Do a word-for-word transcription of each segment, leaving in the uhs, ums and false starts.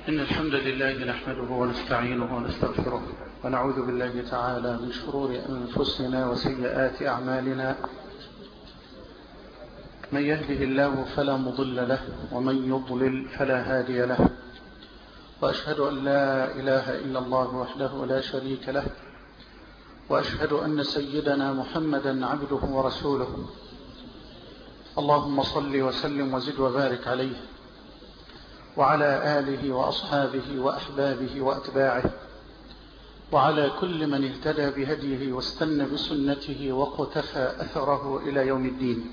إن الحمد لله نحمده ونستعينه ونستغفره ونعوذ بالله تعالى من شرور أنفسنا وسيئات أعمالنا. من يهده الله فلا مضل له ومن يضلل فلا هادي له، وأشهد أن لا إله إلا الله وحده لا شريك له، وأشهد أن سيدنا محمدا عبده ورسوله. اللهم صل وسلم وزد وبارك عليه وعلى آله وأصحابه وأحبابه وأتباعه وعلى كل من اهتدى بهديه واستنى بسنته وقتفى أثره إلى يوم الدين.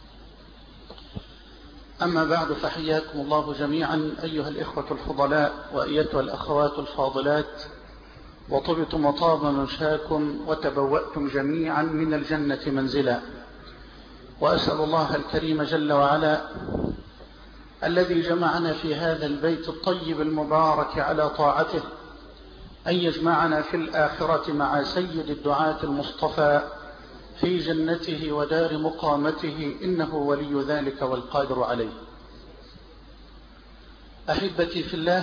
أما بعد، فحياكم الله جميعا أيها الإخوة الفضلاء وأيتها الأخوات الفاضلات، وطبتم وطاب ممشاكم وتبوأتم جميعا من الجنة منزلا. وأسأل الله الكريم جل وعلا الذي جمعنا في هذا البيت الطيب المبارك على طاعته أن يجمعنا في الآخرة مع سيد الدعاة المصطفى في جنته ودار مقامته، إنه ولي ذلك والقادر عليه. أحبتي في الله،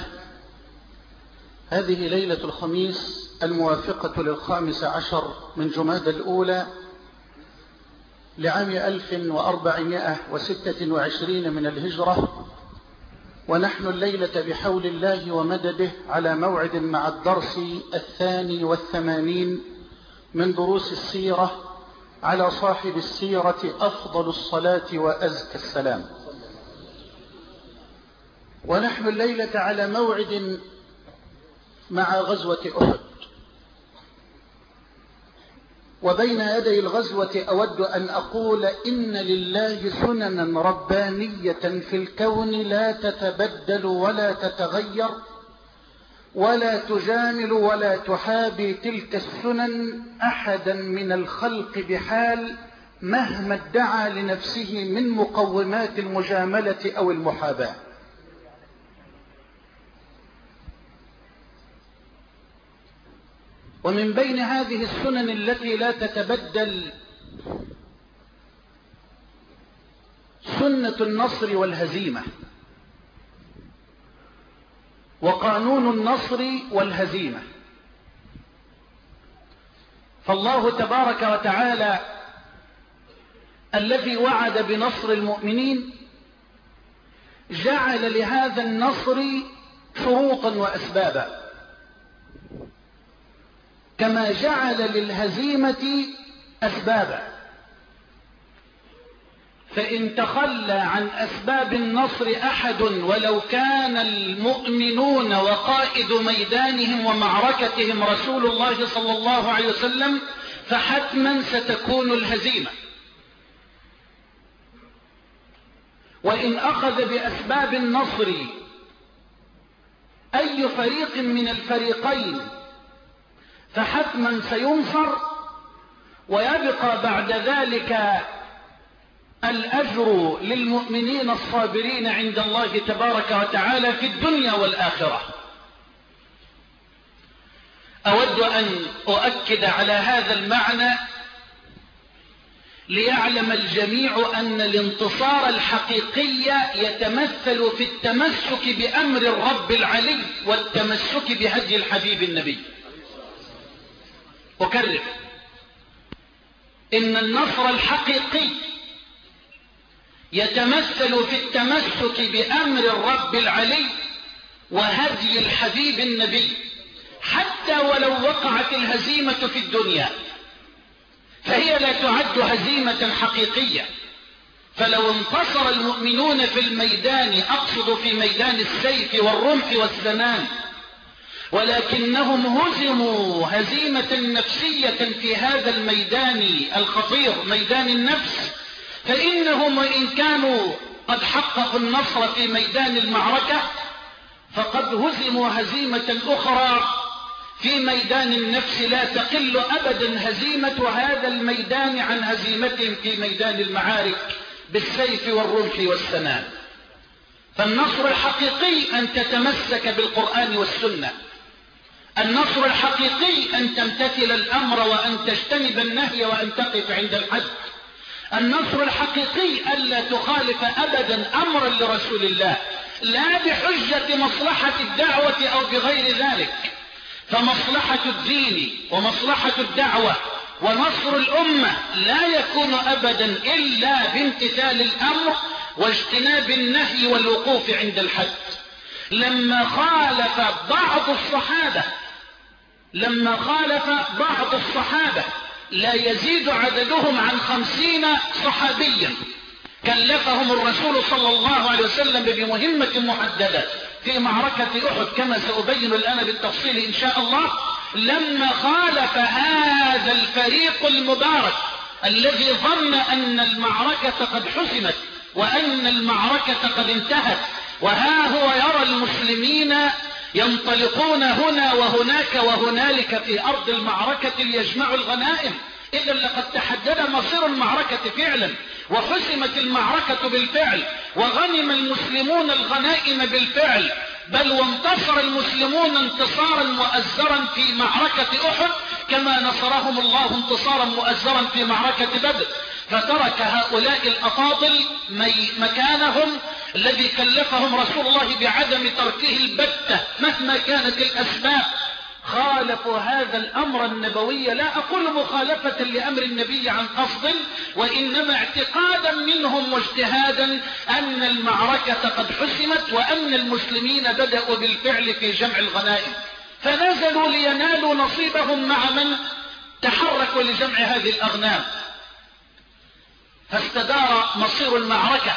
هذه ليلة الخميس الموافقة للخامس عشر من جمادى الأولى لعام ألف وأربعمائة وستة وعشرين من الهجرة، ونحن الليلة بحول الله ومدده على موعد مع الدرس الثاني والثمانين من دروس السيرة على صاحب السيرة أفضل الصلاة وأزكى السلام. ونحن الليلة على موعد مع غزوة أحد، وبين يدي الغزوة أود أن أقول إن لله سننا ربانية في الكون لا تتبدل ولا تتغير ولا تجامل ولا تحابي تلك السنن أحدا من الخلق بحال، مهما ادعى لنفسه من مقومات المجاملة أو المحاباة. ومن بين هذه السنن التي لا تتبدل سنة النصر والهزيمة، وقانون النصر والهزيمة. فالله تبارك وتعالى الذي وعد بنصر المؤمنين جعل لهذا النصر شروطا وأسبابا، كما جعل للهزيمة أسبابا. فإن تخلى عن أسباب النصر أحد ولو كان المؤمنون وقائد ميدانهم ومعركتهم رسول الله صلى الله عليه وسلم، فحتما ستكون الهزيمة. وإن أخذ بأسباب النصر أي فريق من الفريقين فحتما سينصر، ويبقى بعد ذلك الأجر للمؤمنين الصابرين عند الله تبارك وتعالى في الدنيا والآخرة. أود أن أؤكد على هذا المعنى ليعلم الجميع أن الانتصار الحقيقي يتمثل في التمسك بأمر الرب العلي والتمسك بهدي الحبيب النبي. أكرر، إن النصر الحقيقي يتمثل في التمسك بأمر الرب العلي وهدي الحبيب النبي، حتى ولو وقعت الهزيمة في الدنيا فهي لا تعد هزيمة حقيقية. فلو انتصر المؤمنون في الميدان، أقصد في ميدان السيف والرمح والسنان، ولكنهم هزموا هزيمة نفسية في هذا الميدان الخطير ميدان النفس، فإنهم وإن كانوا قد حققوا النصر في ميدان المعركة فقد هزموا هزيمة أخرى في ميدان النفس لا تقل أبدا هزيمة هذا الميدان عن هزيمتهم في ميدان المعارك بالسيف والرمح والسنان. فالنصر الحقيقي أن تتمسك بالقرآن والسنة، النصر الحقيقي أن تمتثل الأمر وأن تجتنب النهي وأن تقف عند الحد، النصر الحقيقي ألا تخالف أبدا أمرا لرسول الله، لا بحجة مصلحة الدعوة أو بغير ذلك، فمصلحة الدين ومصلحة الدعوة ونصر الأمة لا يكون أبدا إلا بامتثال الأمر واجتناب النهي والوقوف عند الحد. لما خالف بعض الصحابة لما خالف بعض الصحابة لا يزيد عددهم عن خمسين صحابيا كلفهم الرسول صلى الله عليه وسلم بمهمة محددة في معركة أحد كما سأبين الآن بالتفصيل إن شاء الله. لما خالف هذا الفريق المبارك الذي ظن أن المعركة قد حسمت وأن المعركة قد انتهت، وها هو يرى المسلمين ينطلقون هنا وهناك وهنالك في أرض المعركة ليجمعوا الغنائم، إذا لقد تحدد مصير المعركة فعلا وحسمت المعركة بالفعل وغنم المسلمون الغنائم بالفعل، بل وانتصر المسلمون انتصارا مؤزرا في معركة أحد كما نصرهم الله انتصارا مؤزرا في معركة بدر. فترك هؤلاء الأفاضل مكانهم الذي كلفهم رسول الله بعدم تركه البتة مهما كانت الأسباب. خالفوا هذا الأمر النبوي، لا أقول مخالفة لأمر النبي عن قصد، وإنما اعتقادا منهم واجتهادا أن المعركة قد حسمت وأن المسلمين بدأوا بالفعل في جمع الغنائم، فنزلوا لينالوا نصيبهم مع من تحركوا لجمع هذه الأغنام. فاستدار مصير المعركة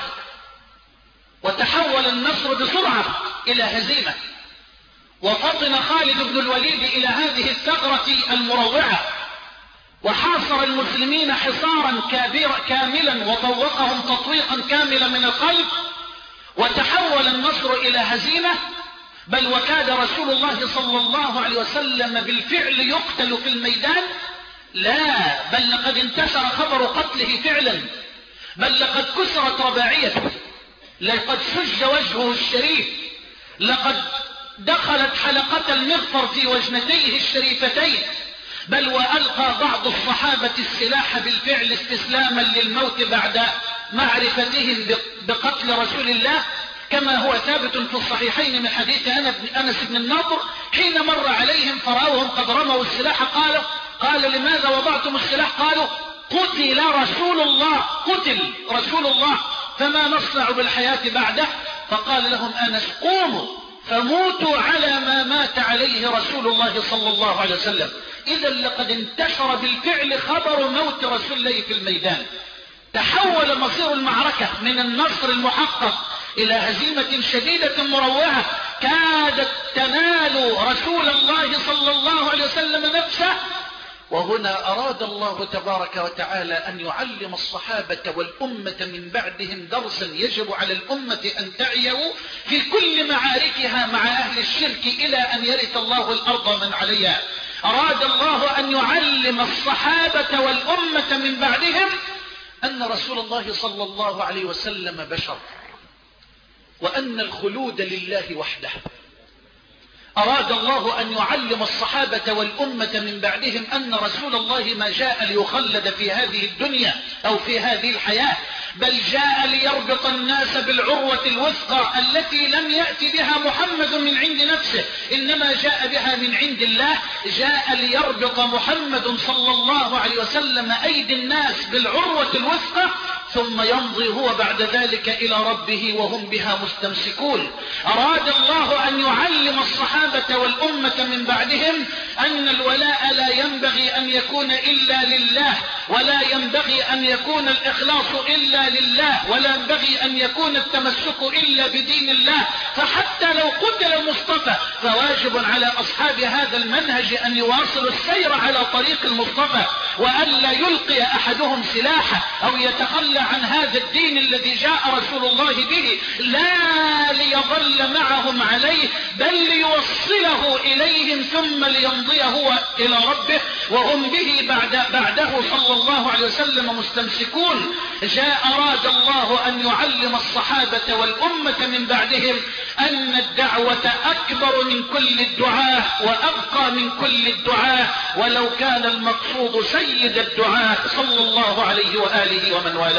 وتحول النصر بسرعة إلى هزيمة، وفطن خالد بن الوليد إلى هذه الثغرة المروعة وحاصر المسلمين حصارا كاملا وطوقهم تطويقا كاملا من القلب، وتحول النصر إلى هزيمة. بل وكاد رسول الله صلى الله عليه وسلم بالفعل يقتل في الميدان، لا بل لقد انتشر خبر قتله فعلا، بل لقد كسرت رباعيته، لقد شج وجهه الشريف، لقد دخلت حلقة المغفر في وجنتيه الشريفتين، بل وألقى بعض الصحابة السلاح بالفعل استسلاما للموت بعد معرفتهم بقتل رسول الله، كما هو ثابت في الصحيحين من حديث أنس بن النضر حين مر عليهم فرأوهم قد رموا السلاح قال قال لماذا وضعتم السلاح؟ قالوا قتل رسول الله، قتل رسول الله فما نصنع بالحياة بعده؟ فقال لهم أنس قوموا فموتوا على ما مات عليه رسول الله صلى الله عليه وسلم. إذا لقد انتشر بالفعل خبر موت رسول الله في الميدان. تحول مصير المعركة من النصر المحقق إلى هزيمة شديدة مروعة كادت تنال رسول الله صلى الله عليه وسلم نفسه. وهنا أراد الله تبارك وتعالى أن يعلم الصحابة والأمة من بعدهم درسا يجب على الأمة أن تعيه في كل معاركها مع أهل الشرك إلى أن يرث الله الأرض من عليها. أراد الله أن يعلم الصحابة والأمة من بعدهم أن رسول الله صلى الله عليه وسلم بشر، وأن الخلود لله وحده. أراد الله أن يعلم الصحابة والأمة من بعدهم أن رسول الله ما جاء ليخلد في هذه الدنيا أو في هذه الحياة، بل جاء ليربط الناس بالعروة الوثقى التي لم يأتي بها محمد من عند نفسه، إنما جاء بها من عند الله. جاء ليربط محمد صلى الله عليه وسلم أيدي الناس بالعروة الوثقى، ثم يمضي هو بعد ذلك إلى ربه وهم بها مستمسكون. أراد الله أن يعلم الصحابة والأمة من بعدهم أن الولاء لا ينبغي أن يكون إلا لله، ولا ينبغي أن يكون الإخلاص إلا لله، ولا ينبغي أن يكون التمسك إلا بدين الله. فحتى لو قتل المصطفى فواجب على أصحاب هذا المنهج أن يواصلوا السير على طريق المصطفى، وألا يلقي أحدهم سلاحه أو يتخلى عن هذا الدين الذي جاء رسول الله به، لا ليظل معهم عليه بل ليوصله إليهم ثم ليمضي هو إلى ربه وهم به بعد بعده صلى الله عليه وسلم مستمسكون. جاء أراد الله أن يعلم الصحابة والأمة من بعدهم أن الدعوة أكبر من كل الدعاة وأبقى من كل الدعاة، ولو كان المقصود سيد الدعاة صلى الله عليه وآله ومن والاه.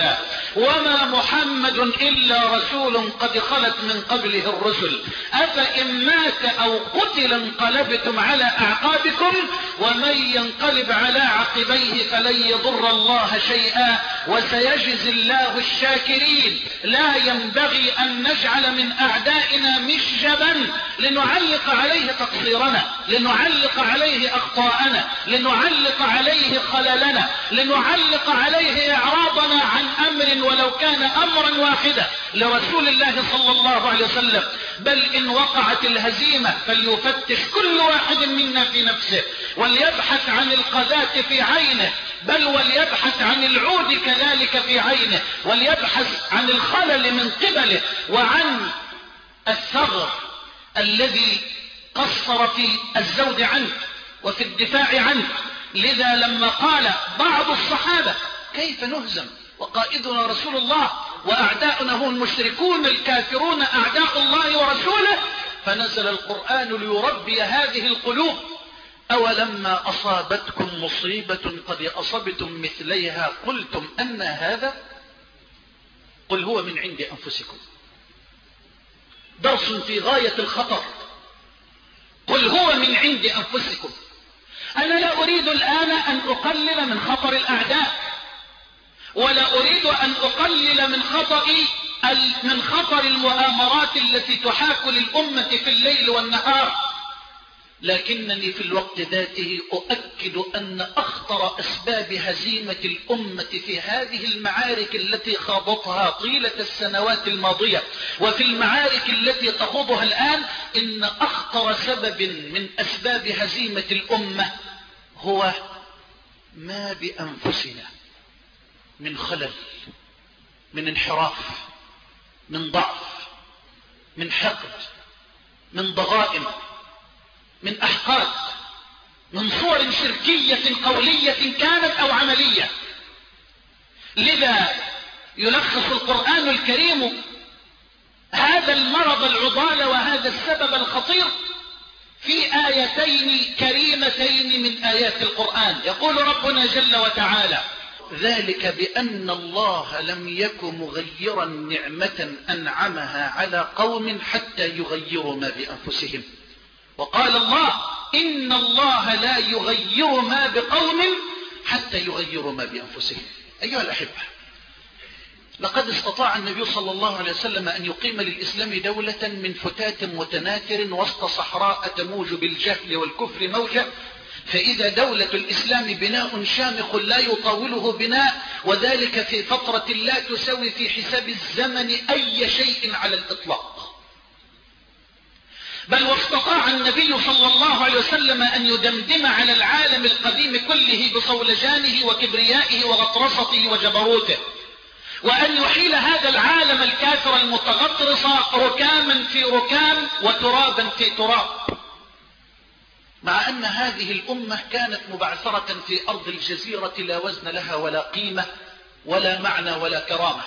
وما محمد إلا رسول قد خلت من قبله الرسل أفإن مات أو قتل انقلبتم على أعقابكم ومن ينقلب على عقبيه فلن يضر الله شيئا وسيجزي الله الشاكرين. لا ينبغي أن نجعل من أعدائنا مشجبا لنعلق عليه تقصيرنا، لنعلق عليه أخطاءنا، لنعلق عليه خللنا، لنعلق عليه إعراضنا عن أمر ولو كان أمرا واحدا لرسول الله صلى الله عليه وسلم. بل إن وقعت الهزيمة فليفتش كل واحد منا في نفسه وليبحث عن القذاة في عينه، بل وليبحث عن العود كذلك في عينه، وليبحث عن الخلل من قبله وعن الثغر الذي قصر في الزود عنه وفي الدفاع عنه. لذا لما قال بعض الصحابة كيف نهزم وقائدنا رسول الله وأعداؤنا هم المشركون الكافرون أعداء الله ورسوله، فنزل القرآن ليربي هذه القلوب. أولما أصابتكم مصيبة قد أصبتم مثليها قلتم أن هذا قل هو من عند أنفسكم. درس في غاية الخطر. قل هو من عند أنفسكم. أنا لا أريد الآن أن أقلل من خطر الأعداء، ولا أريد أن أقلل من خطر من خطر المؤامرات التي تحاك للأمة في الليل والنهار، لكنني في الوقت ذاته أؤكد أن أخطر أسباب هزيمة الأمة في هذه المعارك التي خاضتها طيلة السنوات الماضية وفي المعارك التي تخوضها الآن، إن أخطر سبب من أسباب هزيمة الأمة هو ما بأنفسنا من خلل، من انحراف، من ضعف، من حقد، من ضغائن، من أحقاد، من صور شركية قولية كانت أو عملية. لذا يلخص القرآن الكريم هذا المرض العضال وهذا السبب الخطير في آيتين كريمتين من آيات القرآن. يقول ربنا جل وتعالى: ذلك بأن الله لم يك مغيرا نعمة أنعمها على قوم حتى يغيروا ما بأنفسهم. وقال الله: إن الله لا يغير ما بقوم حتى يغيروا ما بأنفسهم. أيها الأحبة، لقد استطاع النبي صلى الله عليه وسلم أن يقيم للإسلام دولة من فتات متناثر وسط صحراء تموج بالجهل والكفر موجة، فإذا دولة الإسلام بناء شامخ لا يطاوله بناء، وذلك في فترة لا تسوي في حساب الزمن أي شيء على الإطلاق. بل واستطاع النبي صلى الله عليه وسلم أن يدمدم على العالم القديم كله بصولجانه وكبريائه وغطرسته وجبروته، وأن يحيل هذا العالم الكافر المتغطرس ركاما في ركام وترابا في تراب، مع أن هذه الأمة كانت مبعثرة في أرض الجزيرة لا وزن لها ولا قيمة ولا معنى ولا كرامة.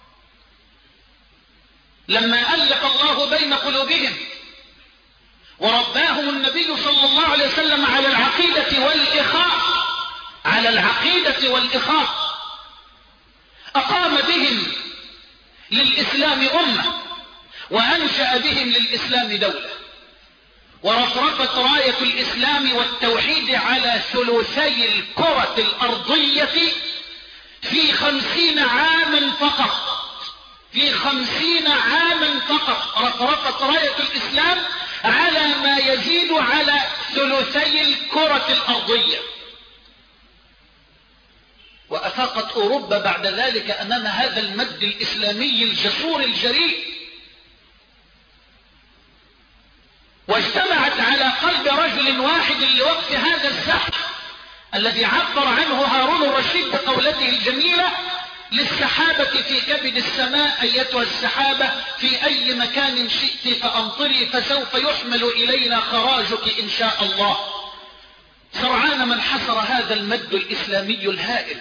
لما ألف الله بين قلوبهم ورباهم النبي صلى الله عليه وسلم على العقيدة والإخاء على العقيدة والإخاء أقام بهم للإسلام أمة، وأنشأ بهم للإسلام دولة، ورفرفت راية الإسلام والتوحيد على ثلثي الكرة الأرضية في خمسين عاما فقط. في خمسين عاما فقط رفرفت راية الإسلام على ما يزيد على ثلثي الكرة الأرضية. وأفاقت أوروبا بعد ذلك أمام هذا المد الإسلامي الجسور الجريء، واجتمعت على قلب رجل واحد لوقف هذا الزحف الذي عبر عنه هارون الرشيد بقولته الجميلة: للسحابة في كبد السماء أيتها السحابة في أي مكان شئت فأمطري فسوف يحمل إلينا خراجك إن شاء الله. سرعان من حصر هذا المد الإسلامي الهائل،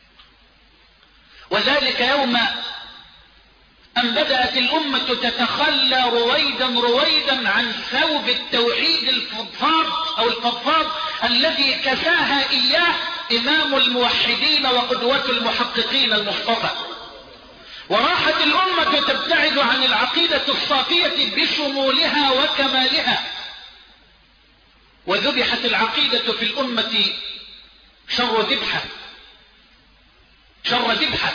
وذلك يوم أن بدأت الأمة تتخلى رويدا رويدا عن ثوب التوحيد الفضفاض أو الفضفاض الذي كساها إياه إمام الموحدين وقدوة المحققين المصطفى. وراحت الأمة تبتعد عن العقيدة الصافية بشمولها وكمالها، وذبحت العقيدة في الأمة شر ذبحة شر ذبحة.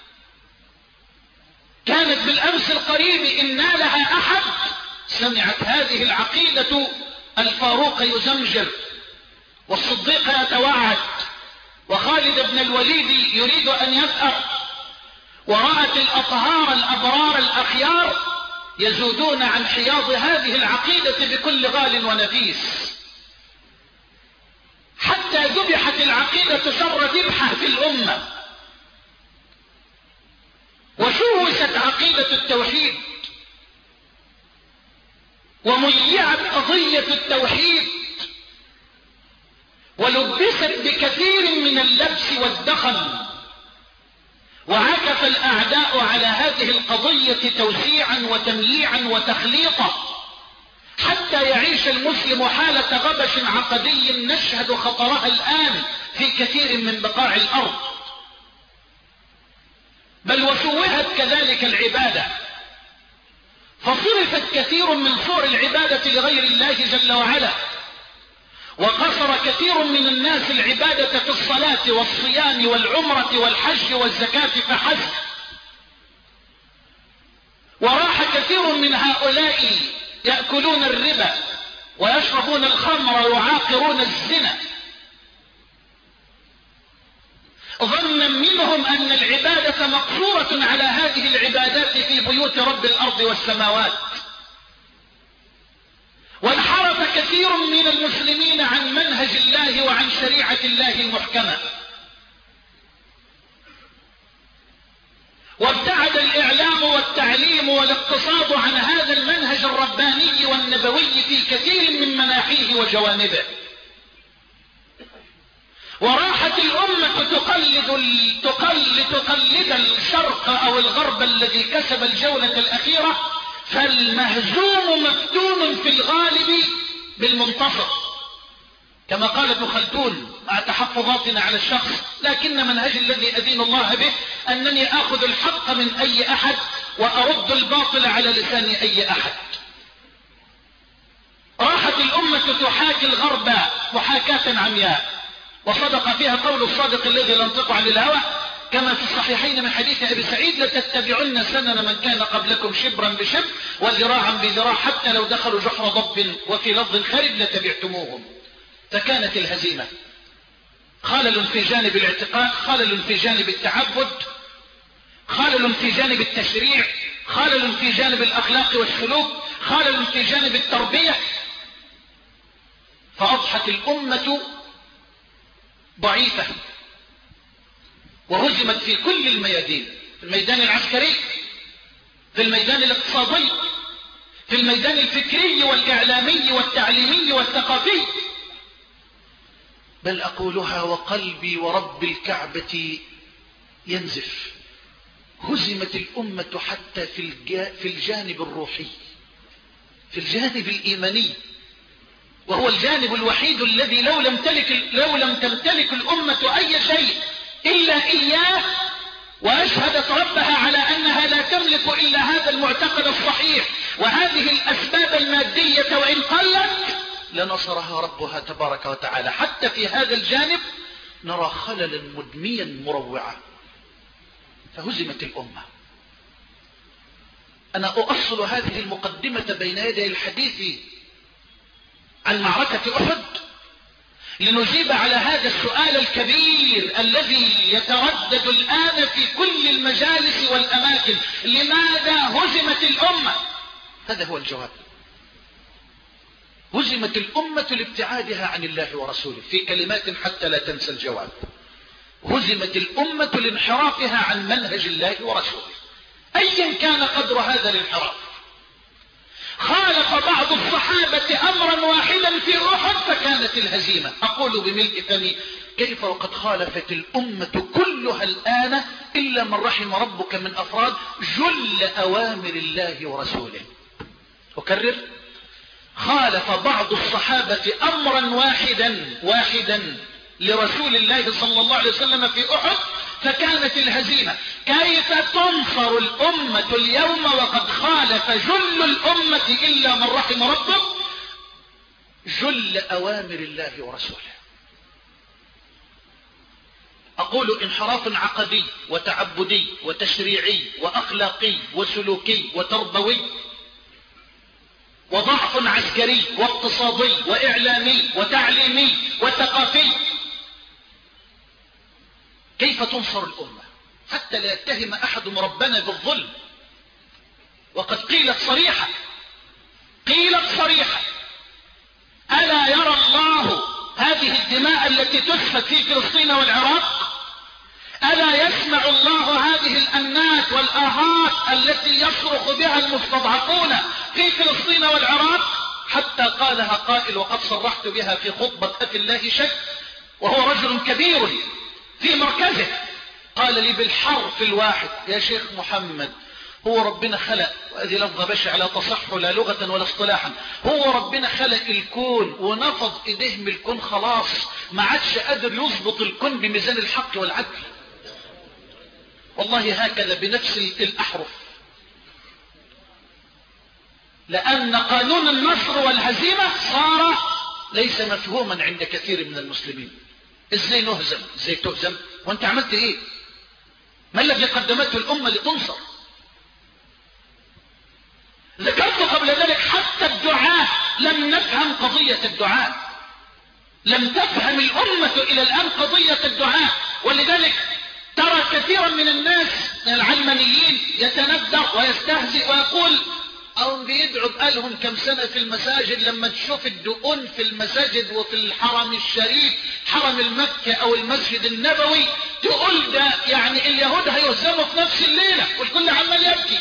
كانت بالأمس القريب إن نالها أحد سمعت هذه العقيدة الفاروق يزمجر، والصديق يتوعد، وخالد بن الوليد يريد أن يثأر، ورأت الأطهار الأبرار الأخيار يزودون عن حياض هذه العقيدة بكل غال ونفيس، حتى ذبحت العقيدة شر ذبحة في الأمة، وشوشت عقيدة التوحيد، وميعت قضية التوحيد، ولبست بكثير من اللبس والدخن، وعكف الأعداء على هذه القضية توسيعا وتمييعا وتخليطا، حتى يعيش المسلم حالة غبش عقدي نشهد خطرها الآن في كثير من بقاع الأرض. بل وشوهت كذلك العبادة، فصرفت كثير من صور العبادة لغير الله جل وعلا، وقصر كثير من الناس العبادة في الصلاة والصيام والعمرة والحج والزكاة فحسب، وراح كثير من هؤلاء يأكلون الربا ويشربون الخمر ويعاقرون الزنا، ظنا منهم أن العبادة مقصورة على هذه العبادات في بيوت رب الأرض والسماوات. وانحرف كثير من المسلمين عن منهج الله وعن شريعة الله المحكمة، وابتعد الإعلام والتعليم والاقتصاد عن هذا المنهج الرباني والنبوي في كثير من مناحيه وجوانبه، وراحت الأمة تقلد تقلد تقلد الشرق أو الغرب الذي كسب الجولة الأخيرة، فالمهزوم مفتون في الغالب بالمنتصر، كما قال ابن خلدون مع تحفظاتنا على الشخص، لكن منهج الذي أدين الله به أنني آخذ الحق من أي أحد وأرد الباطل على لسان أي أحد. راحت الأمة تحاكي الغرب محاكاة عمياء، وصدق فيها قول الصادق الذي لا ينطق عن الهوى كما في الصحيحين من حديث أبي سعيد: لتتبعن سنن من كان قبلكم شبرا بشبر وذراعا بذراع حتى لو دخلوا جحر ضب وفي لفظ خارج لتبعتموهم. فكانت الهزيمة خلل في جانب الاعتقاد، خلل في جانب التعبد، خلل في جانب التشريع، خلل في جانب الأخلاق والسلوك، خلل في جانب التربية، فأضحت الأمة ضعيفة وهزمت في كل الميادين، في الميدان العسكري، في الميدان الاقتصادي، في الميدان الفكري والإعلامي والتعليمي والثقافي. بل أقولها وقلبي ورب الكعبة ينزف، هزمت الأمة حتى في في الجانب الروحي، في الجانب الإيماني، وهو الجانب الوحيد الذي لو لم تمتلك لو لم تمتلك الأمة أي شيء إلا إياه، وأشهدت ربها على أنها لا تملك إلا هذا المعتقد الصحيح وهذه الأسباب المادية وإن قلت، لنصرها ربها تبارك وتعالى. حتى في هذا الجانب نرى خللا مدميا مروعا، فهزمت الأمة. أنا أؤصل هذه المقدمة بين يدي الحديث عن معركة أحد لنجيب على هذا السؤال الكبير الذي يتردد الآن في كل المجالس والأماكن: لماذا هزمت الأمة؟ هذا هو الجواب. هزمت الأمة لابتعادها عن الله ورسوله، في كلمات حتى لا تنسى الجواب: هزمت الأمة لانحرافها عن منهج الله ورسوله، أيا كان قدر هذا الانحراف. خالف بعض الصحابة أمرا واحدا في أحد فكانت الهزيمة. أقول بملء فمي: كيف وقد خالفت الأمة كلها الآن إلا من رحم ربك من أفراد جل أوامر الله ورسوله. أكرر: خالف بعض الصحابة أمرا واحدا واحدا لرسول الله صلى الله عليه وسلم في أحد فكانت الهزيمة. كيف تنصر الأمة اليوم وقد خالف جل الأمة إلا من رحم ربه جل أوامر الله ورسوله؟ أقول انحراف عقدي وتعبدي وتشريعي وأخلاقي وسلوكي وتربوي، وضعف عسكري واقتصادي وإعلامي وتعليمي وثقافي. كيف تنصر الأمة حتى لا يتهم أحد ربنا بالظلم؟ وقد قيلت صريحة قيلت صريحة ألا يرى الله هذه الدماء التي تسفك في فلسطين والعراق؟ ألا يسمع الله هذه الأنات والآهات التي يصرخ بها المستضعفون في فلسطين والعراق؟ حتى قالها قائل، وقد صرحت بها في خطبة أفي الله شك، وهو رجل كبير في مركزه، قال لي بالحرف الواحد: يا شيخ محمد، هو ربنا خلق، وهذه لفظة بشعة لا تصح لا لغة ولا اصطلاحا، هو ربنا خلق الكون ونفض ايديه من الكون خلاص، ما عادش قادر يضبط الكون بميزان الحق والعدل. والله هكذا بنفس الأحرف، لأن قانون النصر والهزيمة صار ليس مفهوما عند كثير من المسلمين. ازاي نهزم؟ ازاي تهزم؟ وانت عملت ايه؟ ما الذي قدمته الأمة لتنصر؟ ذكرت قبل ذلك حتى الدعاء لم نفهم قضية الدعاء، لم تفهم الأمة إلى الآن قضية الدعاء. ولذلك ترى كثيرا من الناس العلمانيين يتندر ويستهزئ ويقول: أو بيدعوا بقالهم كم سنة في المساجد، لما تشوف الدقون في المساجد وفي الحرم الشريف حرم المكة أو المسجد النبوي تقول ده يعني اليهود هيهزموا في نفس الليلة، والكل عمال يبكي.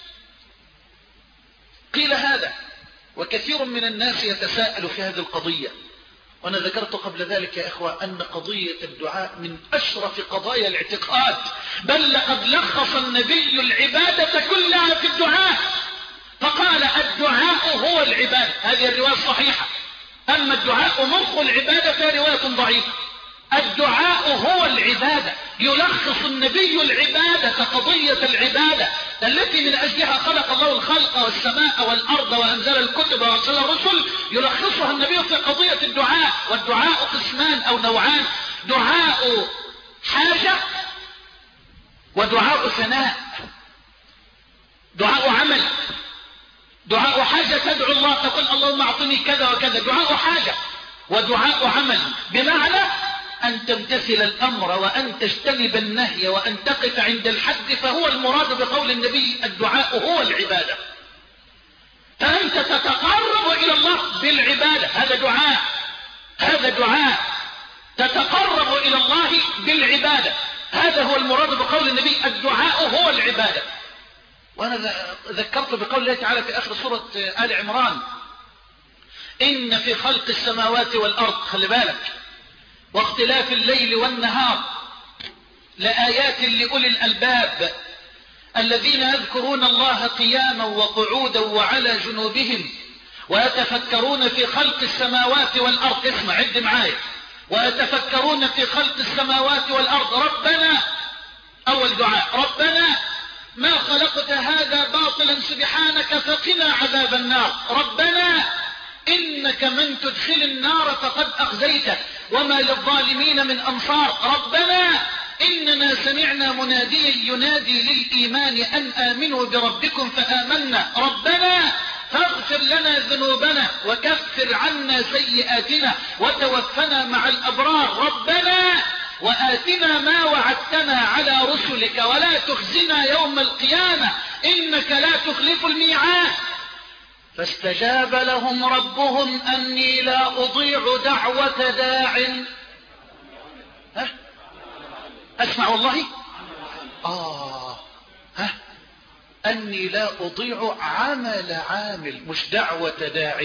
قيل هذا، وكثير من الناس يتساءل في هذه القضية. وأنا ذكرت قبل ذلك يا إخوة أن قضية الدعاء من أشرف قضايا الاعتقاد، بل لقد لخص النبي العبادة كلها في الدعاء، فقال: الدعاء هو العبادة. هذه الرواية الصحيحة. أما الدعاء مخ العبادة فهي رواية ضعيفة. الدعاء هو العبادة، يلخص النبي العبادة، قضية العبادة التي من أجلها خلق الله الخلق والسماء والأرض وأنزل الكتب وأرسل الرسل، يلخصها النبي في قضية الدعاء. والدعاء قسمان أو نوعان: دعاء حاجة ودعاء ثناء. دعاء عمل، دعاء حاجة تدعو الله تقول اللهم اعطني كذا وكذا، دعاء حاجة. ودعاء عمل بمعنى أن تمتثل الأمر وأن تجتنب النهي وأن تقف عند الحد، فهو المراد بقول النبي: الدعاء هو العبادة. فأنت تتقرب إلى الله بالعبادة، هذا دعاء، هذا دعاء، تتقرب إلى الله بالعبادة، هذا هو المراد بقول النبي: الدعاء هو العبادة. وأنا ذكرت بقول الله تعالى في آخر سورة آل عمران: إن في خلق السماوات والأرض، خلي بالك، واختلاف الليل والنهار لآيات لأولي الألباب الذين يذكرون الله قياما وقعودا وعلى جنوبهم ويتفكرون في خلق السماوات والأرض. اسمع، عد معايا: ويتفكرون في خلق السماوات والأرض ربنا، أول دعاء، ربنا ما خلقت هذا باطلا سبحانك فقنا عذاب النار. ربنا إنك من تدخل النار فقد أخزيته وما للظالمين من أنصار. ربنا إننا سمعنا مناديا ينادي للإيمان أن آمنوا بربكم فآمنا. ربنا فاغفر لنا ذنوبنا وكفر عنا سيئاتنا وتوفنا مع الأبرار. ربنا وآتنا ما وعدتنا على رسلك ولا تخزنا يوم القيامة إنك لا تخلف الميعاد. فاستجاب لهم ربهم أني لا أضيع دعوة داع. ها؟ أسمع والله. آه ها؟ أني لا أضيع عمل عامل، مش دعوة داع.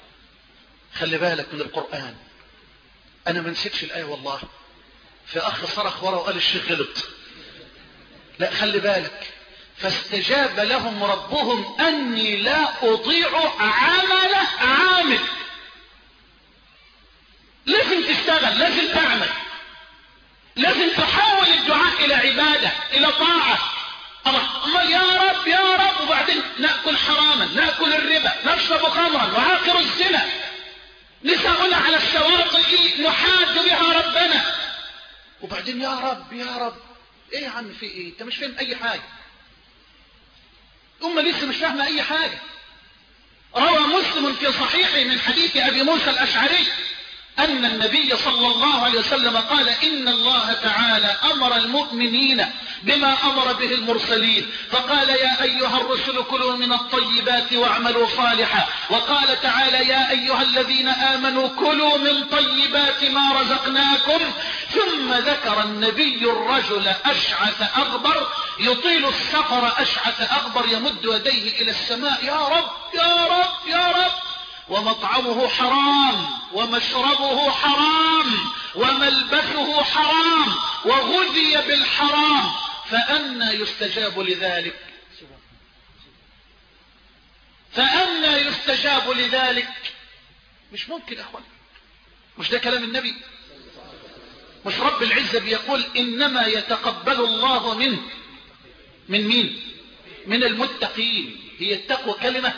خلي بالك من القرآن، أنا ما نسيتش الآية والله. في أخ صرخ ورا وقال الشيخ غلط. لا، خلي بالك: فاستجاب لهم ربهم أني لا أضيع عمل عامل. لازم تشتغل، لازم تعمل، لازم تحول الدعاء الى عبادة، الى طاعة. أما يا رب يا رب، وبعدين نأكل حراما، نأكل الربا، نشرب خمرا، وعاقر الزنا، نساؤنا على الشواطئ نحاد بها ربنا، وبعدين يا رب يا رب. ايه يا عم في ايه؟ انت مش فاهم اي حاجة، امة لسه مش فاهمة اي حاجة. روى مسلم في صحيحه من حديث ابي موسى الاشعري أن النبي صلى الله عليه وسلم قال: إن الله تعالى أمر المؤمنين بما أمر به المرسلين، فقال: يا أيها الرسل كلوا من الطيبات واعملوا صالحا. وقال تعالى: يا أيها الذين آمنوا كلوا من طيبات ما رزقناكم. ثم ذكر النبي الرجل أشعث أغبر يطيل السفر، أشعث أغبر يمد يديه إلى السماء: يا رب يا رب يا رب، ومطعمه حرام، ومشربه حرام، وملبسه حرام، وغذي بالحرام، فأنى يستجاب لذلك؟ فأنى يستجاب لذلك؟ مش ممكن يا أخوان. مش ده كلام النبي؟ مش رب العزة بيقول: إنما يتقبل الله منه من مين؟ من المتقين. هي التقوى كلمة؟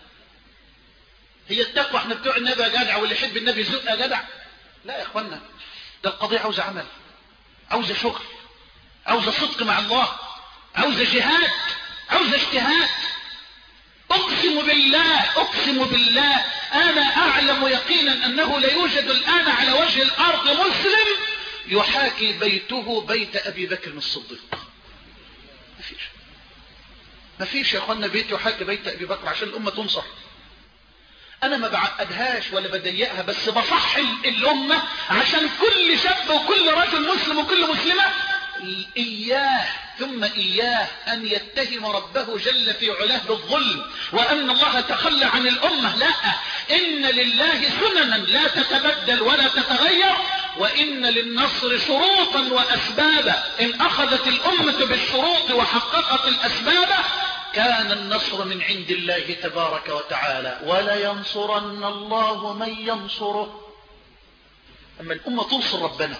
هي التقوى احنا بتوع النبي يا جدع، واللي يحب النبي يزق يا جدع؟ لا يا اخوانا، ده القضية عاوزة عمل، عاوزة شغل، عاوزة صدق مع الله، عاوزة جهاد، عاوزة اجتهاد. اقسم بالله اقسم بالله انا اعلم يقينا انه لا يوجد الان على وجه الارض مسلم يحاكي بيته بيت ابي بكر الصديق. ما فيش ما فيش يا اخوانا بيت يحاكي بيت ابي بكر عشان الامة تنصر. انا ما بعقدهاش ولا بضيقها، بس بصح الامة عشان كل شاب وكل رجل مسلم وكل مسلمة اياه ثم اياه ان يتهم ربه جل في علاه بالظلم، وان الله تخلى عن الامة. لا، ان لله سننا لا تتبدل ولا تتغير، وان للنصر شروطا واسبابا. ان اخذت الامة بالشروط وحققت الاسباب كان النصر من عند الله تبارك وتعالى، ولا ينصرن الله من ينصره. اما الامة تنصر ربنا.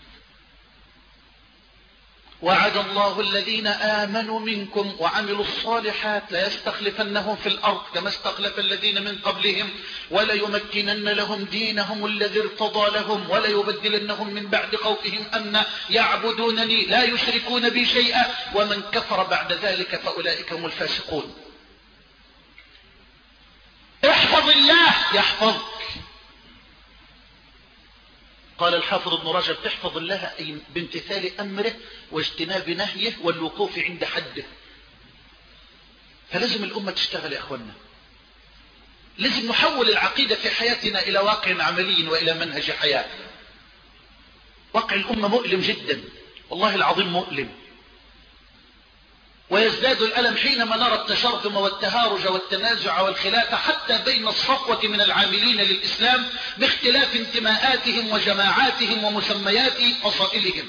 وعد الله الذين آمنوا منكم وعملوا الصالحات ليستخلفنهم في الأرض كما استخلف الذين من قبلهم وليمكنن لهم دينهم الذي ارتضى لهم وليبدلنهم من بعد خوفهم أمنا يعبدونني لا يشركون بي شيئا ومن كفر بعد ذلك فأولئك هم الفاسقون. احفظ الله يحفظك. قال الحافظ ابن رجب: احفظ الله أي بامتثال أمره واجتناب نهيه والوقوف عند حده. فلازم الأمة تشتغل يا أخوانا، لازم نحول العقيدة في حياتنا إلى واقع عملي وإلى منهج حياة. واقع الأمة مؤلم جدا، والله العظيم مؤلم، ويزداد الألم حينما نرى التشرذم والتهارج والتنازع والخلاف حتى بين الصفوة من العاملين للإسلام باختلاف انتماءاتهم وجماعاتهم ومسميات فصائلهم.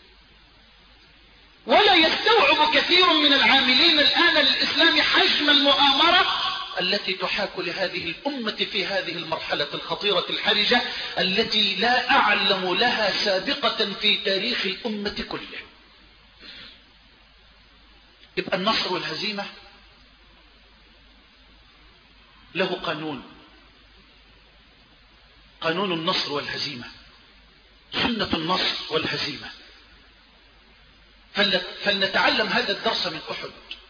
ولا يستوعب كثير من العاملين الآن للإسلام حجم المؤامرة التي تحاك لهذه الأمة في هذه المرحلة الخطيرة الحرجة التي لا أعلم لها سابقة في تاريخ الأمة كله. يبقى النصر والهزيمة له قانون، قانون النصر والهزيمة، سنة النصر والهزيمة. فلنتعلم هذا الدرس من أحد.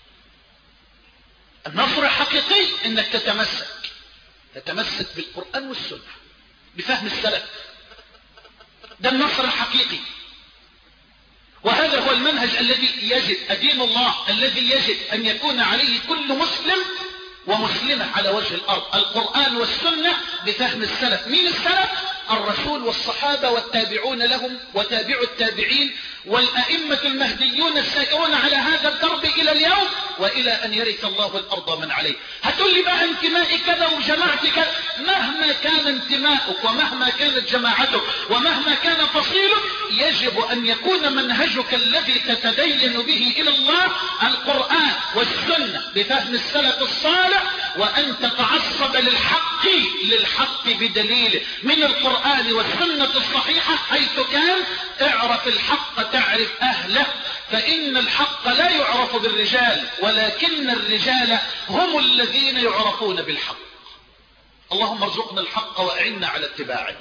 النصر الحقيقي انك تتمسك تتمسك بالقرآن والسنة بفهم السلف، ده النصر الحقيقي. وهذا هو المنهج الذي يجب أدين الله الذي يجب أن يكون عليه كل مسلم ومسلمة على وجه الأرض، القرآن والسنة بفهم السلف. مين السلف؟ الرسول والصحابة والتابعون لهم وتابعوا التابعين والأئمة المهديون السائرون على هذا الدرب إلى اليوم وإلى أن يرث الله الأرض من عليه. هتقول لي بقى انتمائي كذا وجماعتي كذا، مهما كان انتمائك ومهما كانت جماعتك ومهما كان فصيلك يجب أن يكون منهجك الذي تتدين به إلى الله القرآن والسنة بفهم السلف الصالح وأن تتعصب للحق للحق بدليله من القرآن والسنة الصحيحة حيث كان. اعرف الحق تعرف أهله، فإن الحق لا يعرف بالرجال ولكن الرجال هم الذين يعرفون بالحق. اللهم ارزقنا الحق وأعنا على اتباعه.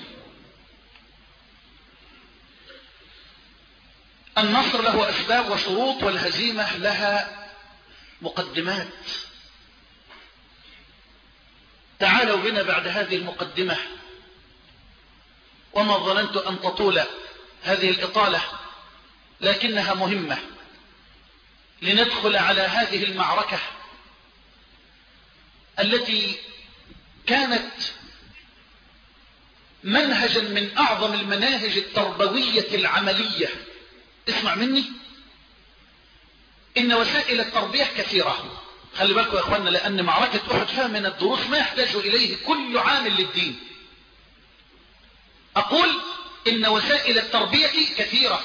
النصر له أسباب وشروط، والهزيمة لها مقدمات. تعالوا بنا بعد هذه المقدمة، وما ظننت أن تطول هذه الإطالة لكنها مهمة، لندخل على هذه المعركة التي كانت منهجا من أعظم المناهج التربوية العملية. اسمع مني، إن وسائل التربية كثيرة. خلي بالكم يا أخوانا، لأن معركة أحد فيها من الدروس ما يحتاج إليه كل عامل للدين. أقول إن وسائل التربية كثيرة: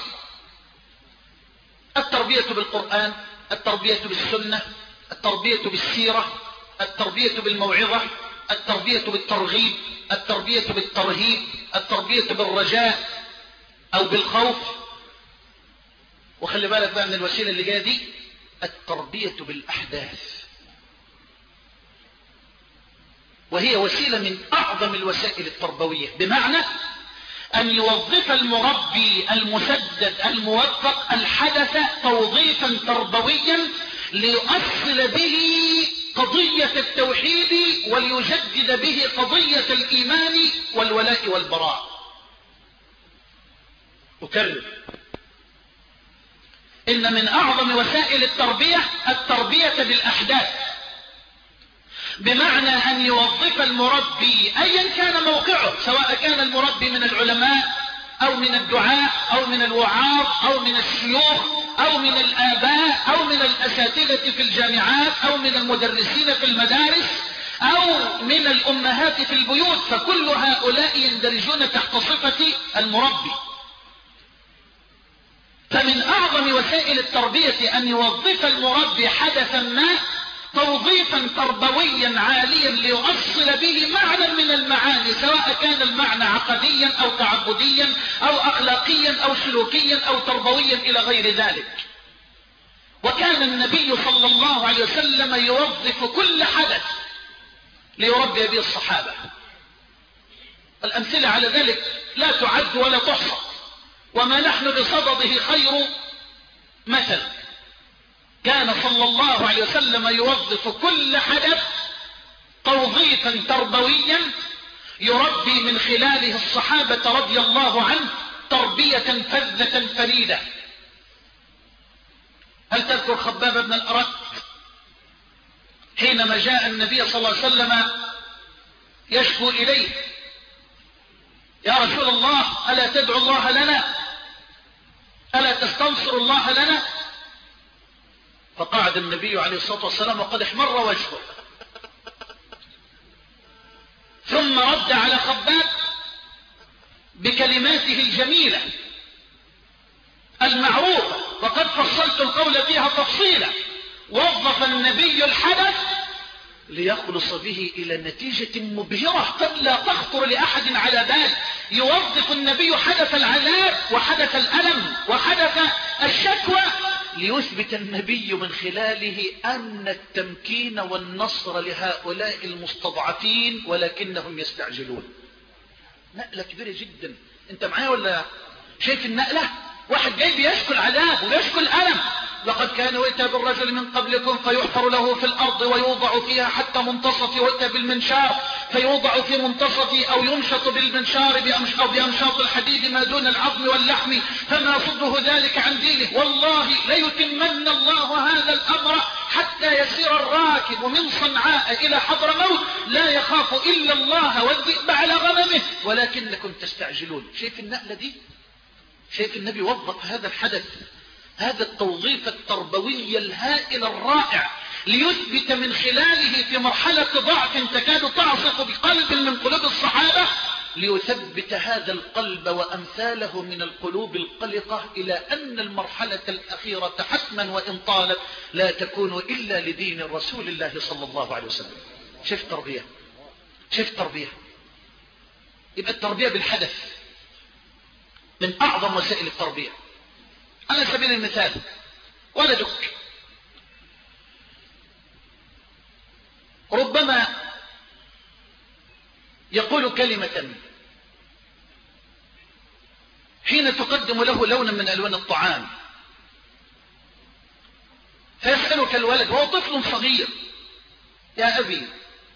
التربية بالقرآن، التربية بالسنة، التربية بالسيرة، التربية بالموعظة، التربية بالترغيب، التربية بالترهيب، التربية بالرجاء أو بالخوف. وخلي بالك بقى من الوسيلة اللي جاية دي، التربية بالأحداث، وهي وسيلة من أعظم الوسائل التربوية، بمعنى أن يوظف المربي المسدد الموفق الحدث توظيفا تربويا ليؤصل به قضية التوحيد وليجدد به قضية الإيمان والولاء والبراء. أكرر، إن من أعظم وسائل التربية التربية بالأحداث، بمعنى أن يوظف المربي أيا كان موقعه، سواء كان المربي من العلماء أو من الدعاء أو من الوعاظ أو من الشيوخ أو من الآباء أو من الأساتذة في الجامعات أو من المدرسين في المدارس أو من الأمهات في البيوت، فكل هؤلاء يندرجون تحت صفة المربي. فمن أعظم وسائل التربية أن يوظف المربي حدثا ما توظيفا تربويا عاليا ليؤصل به معنى من المعاني، سواء كان المعنى عقديا أو تعبديا أو أخلاقيا أو سلوكيا أو تربويا إلى غير ذلك. وكان النبي صلى الله عليه وسلم يوظف كل حدث ليربي به الصحابة. الأمثلة على ذلك لا تعد ولا تحصى، وما نحن بصدده خير مثل. كان صلى الله عليه وسلم يوظف كل حدث توظيفا تربويا يربي من خلاله الصحابة رضي الله عنه تربية فذة فريدة. هل تذكر خباب بن الأرت حينما جاء النبي صلى الله عليه وسلم يشكو إليه: يا رسول الله، ألا تدعو الله لنا؟ ألا تستنصر الله لنا؟ فقعد النبي عليه الصلاة والسلام وقد احمر وجهه، ثم رد على خباب بكلماته الجميلة المعروفة، وقد فصلت القول فيها تفصيلا. وظف النبي الحدث ليخلص به إلى نتيجة مبهرة قد لا تخطر لأحد على بال. يوظف النبي حدث العذاب وحدث الألم وحدث الشكوى ليثبت النبي من خلاله أن التمكين والنصر لهؤلاء المستضعفين ولكنهم يستعجلون. نقلة كبيرة جدا. انت معايا ولا شايف النقلة؟ واحد جاي بيشكو العذاب ويشكو الألم: لقد كان يؤتى بالرجل من قبلكم فيحفر له في الأرض ويوضع فيها حتى منتصف، يؤتى بالمنشار فيوضع في منتصف، أو يمشط بالمنشار أو بأمشاط الحديد ما دون العظم واللحم فما يصده ذلك عن دينه. والله ليتمن الله هذا الأمر حتى يسير الراكب من صنعاء إلى حضرموت لا يخاف إلا الله والذئب على غنمه ولكنكم تستعجلون. شايف النقلة دي؟ شايف النبي وظف هذا الحدث، هذا التوظيف التربوي الهائل الرائع ليثبت من خلاله في مرحلة ضعف تكاد تعصف بقلب من قلوب الصحابة ليثبت هذا القلب وأمثاله من القلوب القلقة إلى أن المرحلة الأخيرة حتما وإن طالت لا تكون إلا لدين رسول الله صلى الله عليه وسلم. شوف تربية، شوف تربية. يبقى التربية بالحدث من أعظم وسائل التربية. على سبيل المثال ولدك ربما يقول كلمة حين تقدم له لونا من ألوان الطعام، فيسألك الولد وهو طفل صغير: يا أبي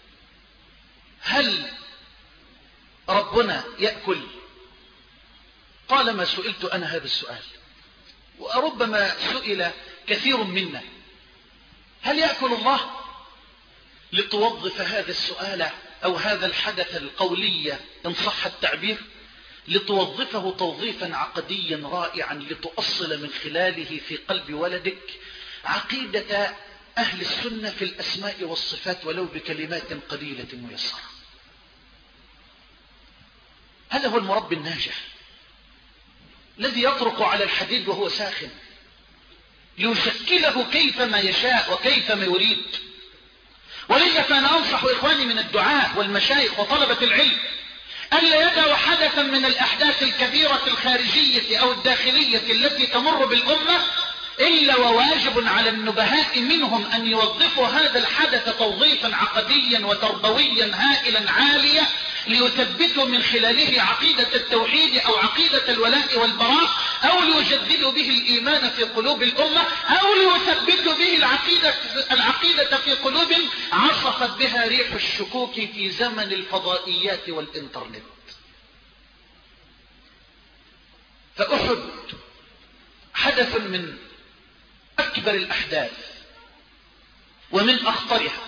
هل ربنا يأكل؟ قال: ما سئلت أنا هذا السؤال، وربما سئل كثير منا: هل يأكل الله؟ لتوظف هذا السؤال أو هذا الحدث القولي إن صح التعبير، لتوظفه توظيفا عقديا رائعا لتؤصل من خلاله في قلب ولدك عقيدة أهل السنة في الأسماء والصفات ولو بكلمات قليلة ميسرة. هذا هو المربي الناجح الذي يطرق على الحديد وهو ساخن ليشكله كيفما يشاء وكيفما يريد. ولذا فأنا أنصح إخواني من الدعاء والمشايخ وطلبة العلم ألا يدعوا حدثا من الأحداث الكبيرة الخارجية أو الداخلية التي تمر بالأمة إلا وواجب على النبهاء منهم أن يوظفوا هذا الحدث توظيفا عقديا وتربويا هائلا عاليا ليثبتوا من خلاله عقيدة التوحيد أو عقيدة الولاء والبراء، أو ليجددوا به الإيمان في قلوب الأمة، أو ليثبتوا به العقيدة, العقيدة في قلوب عصفت بها ريح الشكوك في زمن الفضائيات والإنترنت. فأحد حدث من أكبر الأحداث ومن أخطرها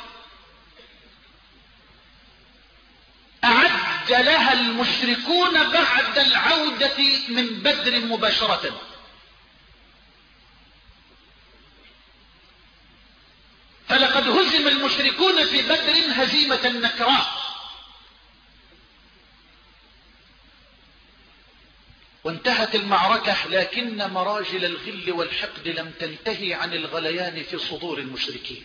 أعد لها المشركون بعد العودة من بدر مباشرة. فلقد هزم المشركون في بدر هزيمة نكراء، وانتهت المعركة، لكن مراجل الغل والحقد لم تنتهي عن الغليان في صدور المشركين،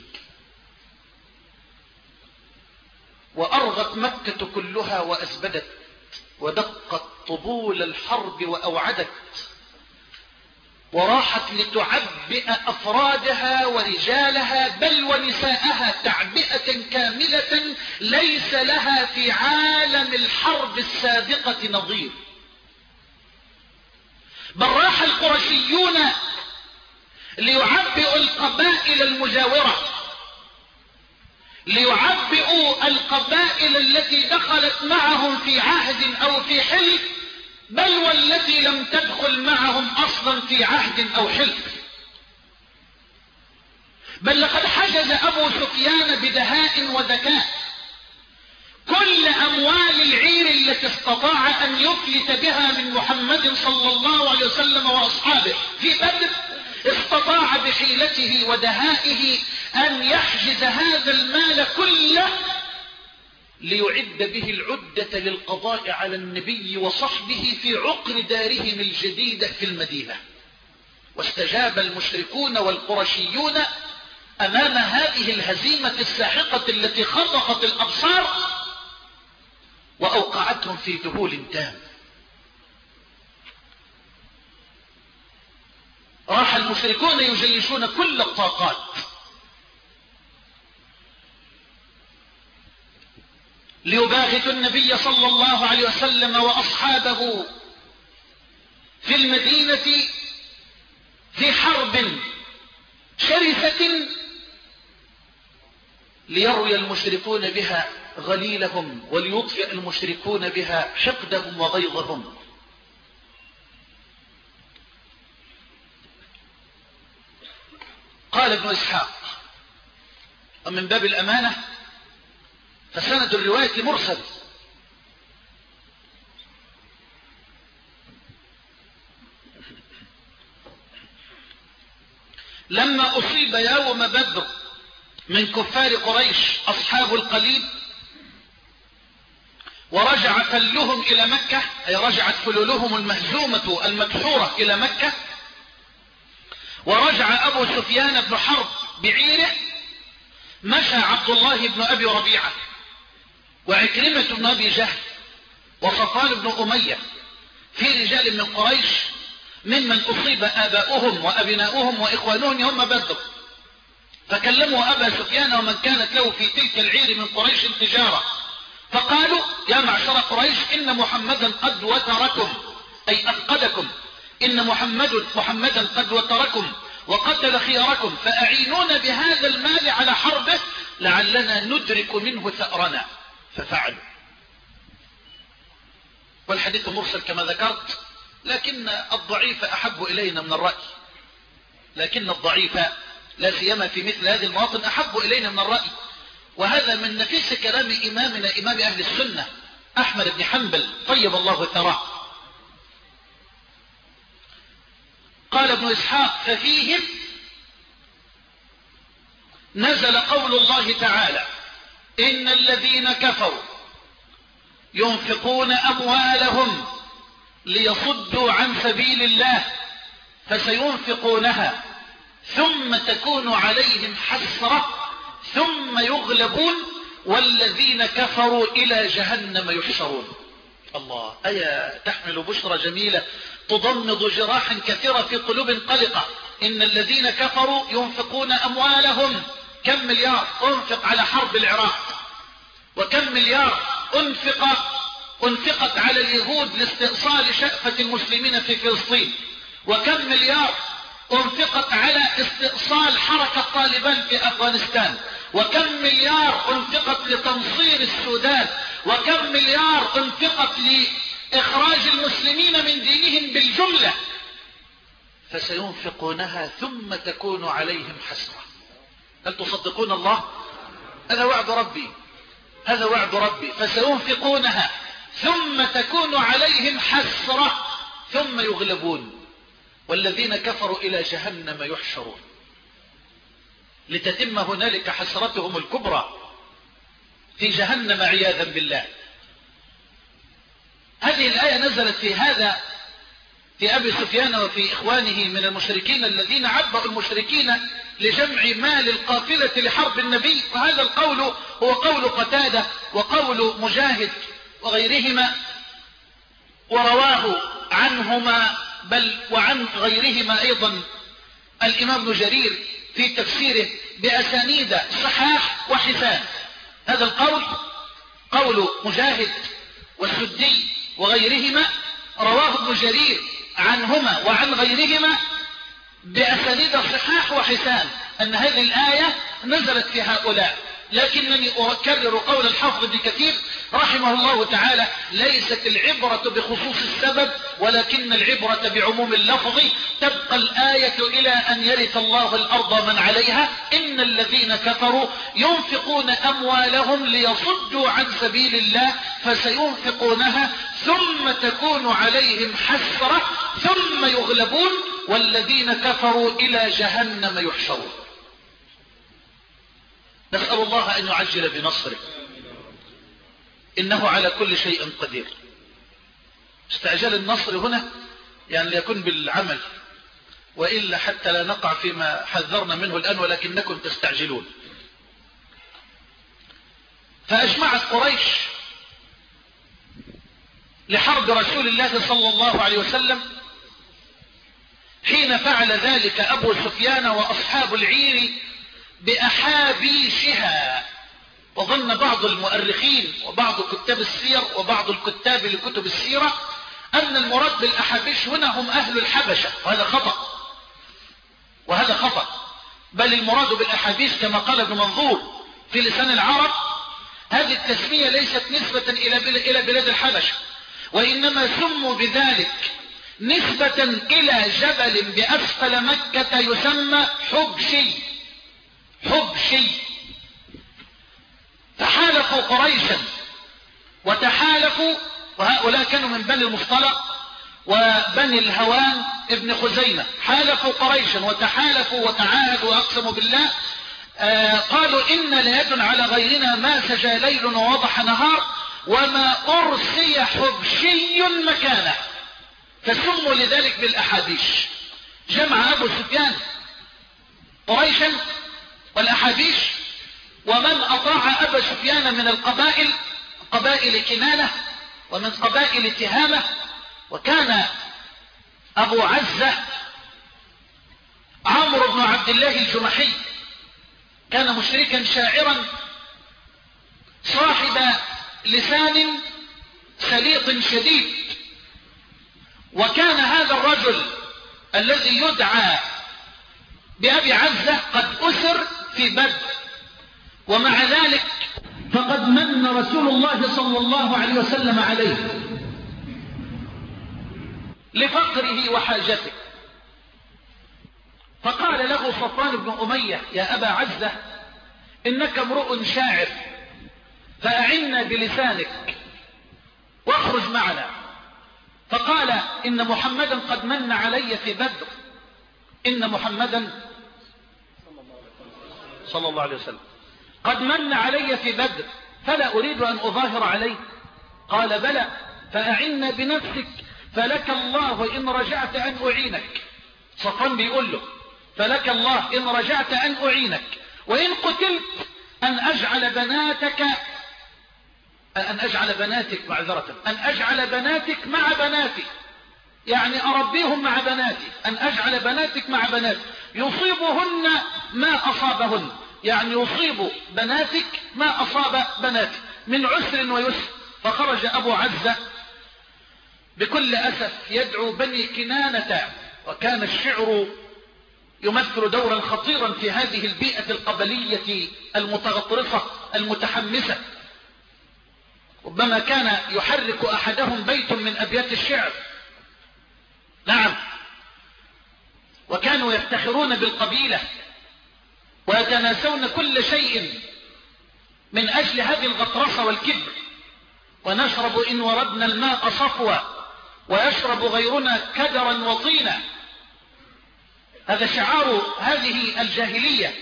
وأرغت مكة كلها وأزبدت ودقت طبول الحرب وأوعدت، وراحت لتعبئ أفرادها ورجالها بل ونساءها تعبئة كاملة ليس لها في عالم الحرب السابقة نظير. بل راح القرشيون ليعبئوا القبائل المجاورة، ليعبئوا القبائل التي دخلت معهم في عهد أو في حلف، بل والتي لم تدخل معهم أصلا في عهد أو حلف. بل لقد حجز أبو سفيان بدهاء وذكاء كل أموال العير التي استطاع أن يفلت بها من محمد صلى الله عليه وسلم وأصحابه في بدر، استطاع بحيلته ودهائه أن يحجز هذا المال كله ليعد به العدة للقضاء على النبي وصحبه في عقر دارهم الجديدة في المدينة. واستجاب المشركون والقرشيون أمام هذه الهزيمة الساحقة التي خطفت الأبصار وأوقعتهم في ذهول تام. راح المشركون يجيشون كل الطاقات ليباغتوا النبي صلى الله عليه وسلم وأصحابه في المدينة في حرب شرسة ليروي المشركون بها غليلهم وليطفئ المشركون بها حقدهم وغيظهم. قال ابن إسحاق: ومن باب الأمانة فسند الرواية مرسل، لما أصيب يوم بدر من كفار قريش أصحاب القليب ورجع فلهم إلى مكة، أي رجعت فلولهم المهزومة المدحورة إلى مكة، ورجع أبو سفيان بن حرب بعيره، مشى عبد الله بن أبي ربيعة وعكرمة بن أبي جهل وصفوان بن أمية في رجال من قريش ممن أصيب آباؤهم وأبناؤهم وإخوانهم يوم بدر، فكلموا أبا سفيان ومن كانت له في تلك العير من قريش تجارة، فقالوا يا معشر قريش إن محمدا قد وتركم، أي أفقدكم، إن محمد محمدا قد وتركم وقتل خياركم، فأعينونا بهذا المال على حربه لعلنا ندرك منه ثأرنا، ففعلوا. والحديث مرسل كما ذكرت، لكن الضعيف أحب إلينا من الرأي، لكن الضعيف لا سيما في مثل هذه المواطن أحب إلينا من الرأي، وهذا من نفيس كلام إمامنا إمام أهل السنة أحمد بن حنبل طيب الله ثراه. قال ابن إسحاق ففيهم نزل قول الله تعالى إن الذين كفروا ينفقون أموالهم ليصدوا عن سبيل الله فسينفقونها ثم تكون عليهم حسرة ثم يغلبون والذين كفروا إلى جهنم يحشرون. الله، آية تحمل بشرى جميلة تضمد جراحا كثيرة في قلوب قلقة. إن الذين كفروا ينفقون أموالهم، كم مليار أنفق على حرب العراق، وكم مليار أنفق أنفقت على اليهود لاستئصال شأفة المسلمين في فلسطين، وكم مليار أنفقت على استئصال حركة طالبان في أفغانستان، وكم مليار أنفقت لتنصير السودان، وكم مليار أنفقت لإخراج المسلمين من دينهم بالجملة، فسينفقونها ثم تكون عليهم حسرة. هل تصدقون الله؟ هذا وعد ربي، هذا وعد ربي، فسينفقونها ثم تكون عليهم حسرة ثم يغلبون والذين كفروا إلى جهنم يحشرون، لتتم هنالك حسرتهم الكبرى في جهنم عياذا بالله. هذه الآية نزلت في هذا في أبي سفيان وفي إخوانه من المشركين الذين عبأوا المشركين لجمع مال القافلة لحرب النبي، وهذا القول هو قول قتادة وقول مجاهد وغيرهما، ورواه عنهما بل وعن غيرهما أيضا الإمام ابن جرير في تفسيره بأسانيد صحاح وحسان. هذا القول قول مجاهد والسدي وغيرهما، رواه ابن جرير عنهما وعن غيرهما بأسانيد صحاح وحسان أن هذه الآية نزلت في هؤلاء. لكنني أكرر قول الحافظ ابن كثير رحمه الله تعالى: ليست العبرة بخصوص السبب ولكن العبرة بعموم اللفظ. تبقى الآية إلى أن يرث الله الأرض من عليها. إن الذين كفروا ينفقون أموالهم ليصدوا عن سبيل الله فسينفقونها ثم تكون عليهم حسرة ثم يغلبون والذين كفروا إلى جهنم يحشرون. نسأل الله أن يعجل بنصره، إنه على كل شيء قدير. استعجال النصر هنا يعني ليكون بالعمل، وإلا حتى لا نقع فيما حذرنا منه الآن ولكنكم تستعجلون. فأجمعت قريش لحرب رسول الله صلى الله عليه وسلم حين فعل ذلك أبو سفيان وأصحاب العير بأحابيشها. وظن بعض المؤرخين وبعض كتاب السير وبعض الكتاب لكتب السيرة أن المراد بالأحابيش هنا هم أهل الحبشة، وهذا خطأ، وهذا خطأ. بل المراد بالأحابيش كما قال ابن منظور في لسان العرب هذه التسمية ليست نسبة إلى بلاد الحبشة، وإنما سموا بذلك نسبة إلى جبل بأسفل مكة يسمى حبشي. حبشي. تحالفوا قريشا وتحالفوا، وهؤلاء كانوا من بني المصطلق وبني الهوان ابن خزيمة، حالفوا قريشا وتحالفوا وتعاهدوا وأقسموا بالله. آه قالوا إن ليد على غيرنا ما سجى ليل ووضح نهار، وما أرسي حبشي مكانه، فسموا لذلك بالأحابيش. جمع أبو سفيان قريشا والأحابيش، ومن أطاع أبا سفيان من القبائل، قبائل كنانة ومن قبائل تهامة. وكان أبو عزة عمرو بن عبد الله الجمحي، كان مشركا شاعرا صاحب لسان سليط شديد. وكان هذا الرجل الذي يدعى بأبي عزة قد أسر في بدر، ومع ذلك فقد من رسول الله صلى الله عليه وسلم عليه لفقره وحاجته، فقال له صفوان بن أمية: يا أبا عزة، إنك امرؤ شاعر، فأعنا بلسانك واخرج معنا. فقال: إن محمدا قد من علي في بدر، إن محمدا صلى الله عليه وسلم قد من علي في بدر، فلا أريد أن أظاهر عليه. قال: بلى، فأعنا بنفسك، فلك الله إن رجعت أن أعينك. صفوان بيقول له: فلك الله إن رجعت أن أعينك، وإن قتلت أن أجعل بناتك أن أجعل بناتك معذرة أن أجعل بناتك مع بناتي، يعني أربيهم مع بناتي، أن أجعل بناتك مع بناتي يصيبهن ما أصابهن، يعني يصيب بناتك ما أصاب بناتي من عسر ويسر. فخرج أبو عزة بكل أسف يدعو بني كنانة، وكان الشعر يمثل دورا خطيرا في هذه البيئة القبلية المتغطرسة المتحمسة. ربما كان يحرك أحدهم بيت من أبيات الشعر، نعم، وكانوا يفتخرون بالقبيلة ويتناسون كل شيء من أجل هذه الغطرسة والكبر. ونشرب إن وردنا الماء صفوا، ويشرب غيرنا كدرا وطينا. هذا شعار هذه الجاهلية.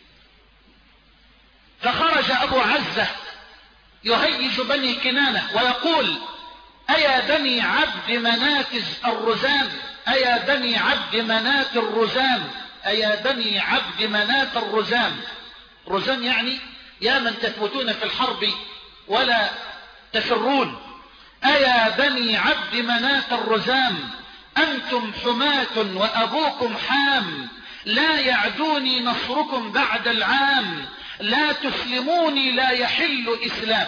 فخرج أبو عزة يهيج بني كنانة ويقول: أيا بني عبد منات الرزام، أيا بني عبد منات الرزام، أيا بني عبد منات الرزام. رزام يعني يا من تثبتون في الحرب ولا تفرون. أيا بني عبد منات الرزام، أنتم حماة وأبوكم حام، لا يعدوني نصركم بعد العام، لا تسلموني لا يحل إسلام.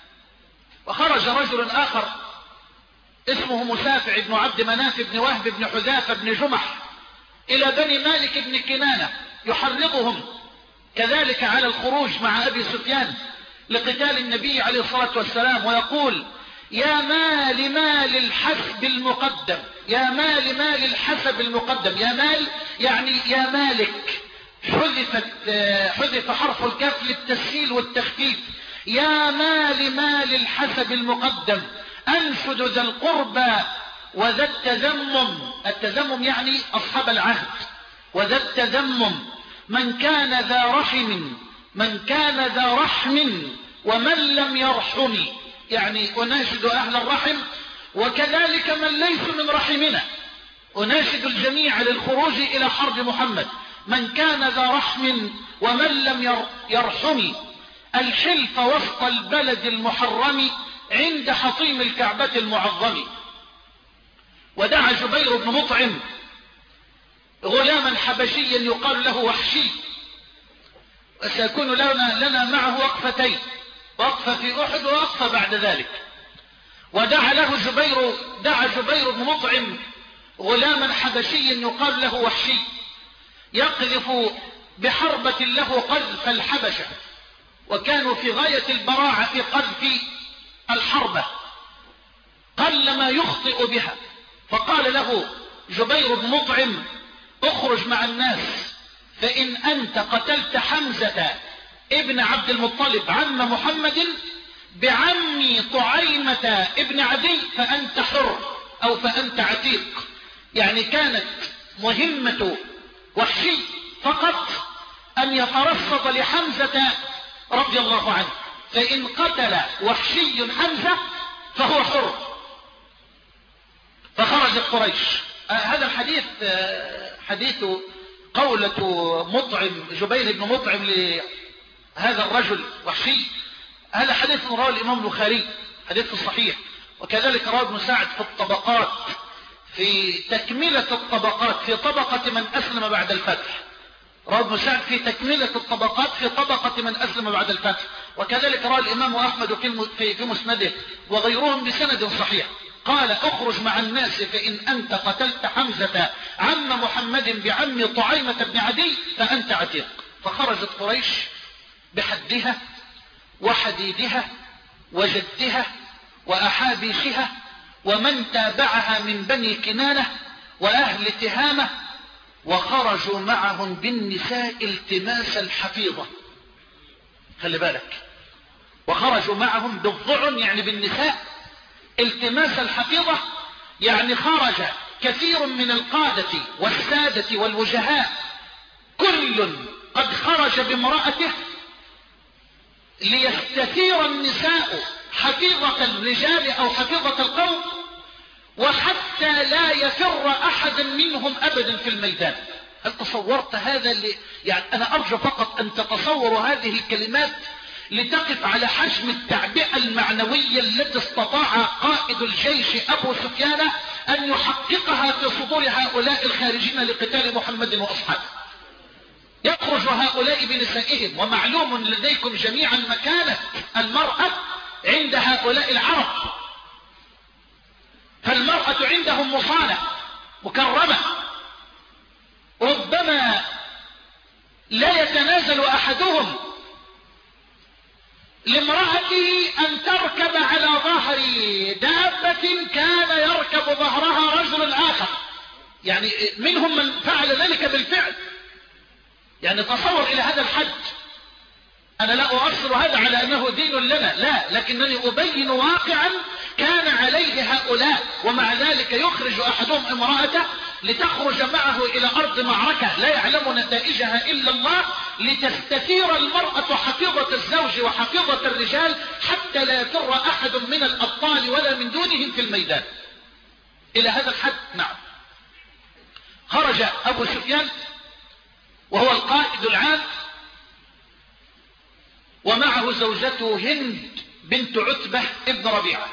وخرج رجل آخر اسمه مسافع بن عبد مناف بن وهب بن حذافة بن جمح إلى بني مالك بن كنانة يحرضهم كذلك على الخروج مع أبي سفيان لقتال النبي عليه الصلاة والسلام، ويقول: يا مال مال الحسب المقدم، يا مال مال الحسب المقدم. يا مال يعني يا مالك، حذفت حذف حرف الكاف للتسهيل والتخفيف. يا مال مال الحسب المقدم، أنشد ذا القربى وذا التذمم. التذمم يعني أصحاب العهد، وذا التذمم من كان ذا رحم، من كان ذا رحم ومن لم يرحمي، يعني أناشد أهل الرحم وكذلك من ليس من رحمنا، أناشد الجميع للخروج إلى حرب محمد. من كان ذا رحم ومن لم يرحمي، الحلف وسط البلد المحرم عند حطيم الكعبة المعظم. ودعا جبير بن مطعم غلاما حبشيا يقال له وحشي، وسيكون لنا, لنا معه وقفتين، وقفة في أحد ووقفة بعد ذلك. ودعا له جبير دعا جبير بن مطعم غلاما حبشيا يقال له وحشي، يقذف بحربة له قذف الحبشة، وكانوا في غاية البراعة في قذف الحربة، قلما يخطئ بها. فقال له جبير بن مطعم: اخرج مع الناس، فإن أنت قتلت حمزة ابن عبد المطلب عم محمد بعمي طعيمة ابن عدي فأنت حر أو فأنت عتيق. يعني كانت مهمة وحشي فقط أن يترصد لحمزة رضي الله عنه، فإن قتل وحشي حمزة فهو حر. فخرجت قريش. آه هذا الحديث آه حديث قولة مطعم جبير بن مطعم لهذا الرجل وحشي، هذا حديث رواه الإمام البخاري حديث صحيح، وكذلك رواه ابن سعد في الطبقات في تكملة الطبقات في طبقة من أسلم بعد الفتح. رواه ابن سعد في تكملة الطبقات في طبقة من أسلم بعد الفتح، وكذلك رواه الإمام أحمد في في مسنده وغيرهم بسند صحيح. قال اخرج مع الناس فإن أنت قتلت حمزة عم محمد بعم طعيمة بن عدي فأنت عتيق. فخرجت قريش بحدها وحديدها وجدها وأحابيشها ومن تابعها من بني كنانة وأهل تهامة، وخرجوا معهم بالنساء التماس الحفيظة. خلي بالك، وخرجوا معهم بالضعن يعني بالنساء التماس الحفيظة، يعني خرج كثير من القادة والسادة والوجهاء كل قد خرج بامرأته ليستثير النساء حفيظة الرجال أو حفيظة القوم، وحتى لا يفر أحد منهم أبدا في الميدان. هل تصورت هذا؟ اللي يعني أنا أرجو فقط أن تتصوروا هذه الكلمات لتقف على حجم التعبئة المعنوية التي استطاع قائد الجيش أبو سفيان أن يحققها في صدور هؤلاء الخارجين لقتال محمد وأصحابه. يخرج هؤلاء بنسائهم، ومعلوم لديكم جميعا مكانة المرأة عند هؤلاء العرب، فالمرأة عندهم مصانة مكرمة، ربما لا يتنازل أحدهم لامرأته أن تركب على ظهر دابة كان يركب ظهرها رجل آخر، يعني منهم من فعل ذلك بالفعل. يعني تصور إلى هذا الحد. أنا لا أؤصل هذا على أنه دين لنا، لا، لكنني أبين واقعا كان عليه هؤلاء، ومع ذلك يخرج أحدهم امرأته لتخرج معه إلى أرض معركة لا يعلم نتائجها إلا الله، لتستثير المرأة حفيظة الزوج وحفيظة الرجال حتى لا يفر أحد من الأبطال ولا من دونهم في الميدان. إلى هذا الحد. نعم. خرج أبو سفيان وهو القائد العام، ومعه زوجته هند بنت عتبة ابن ربيعة،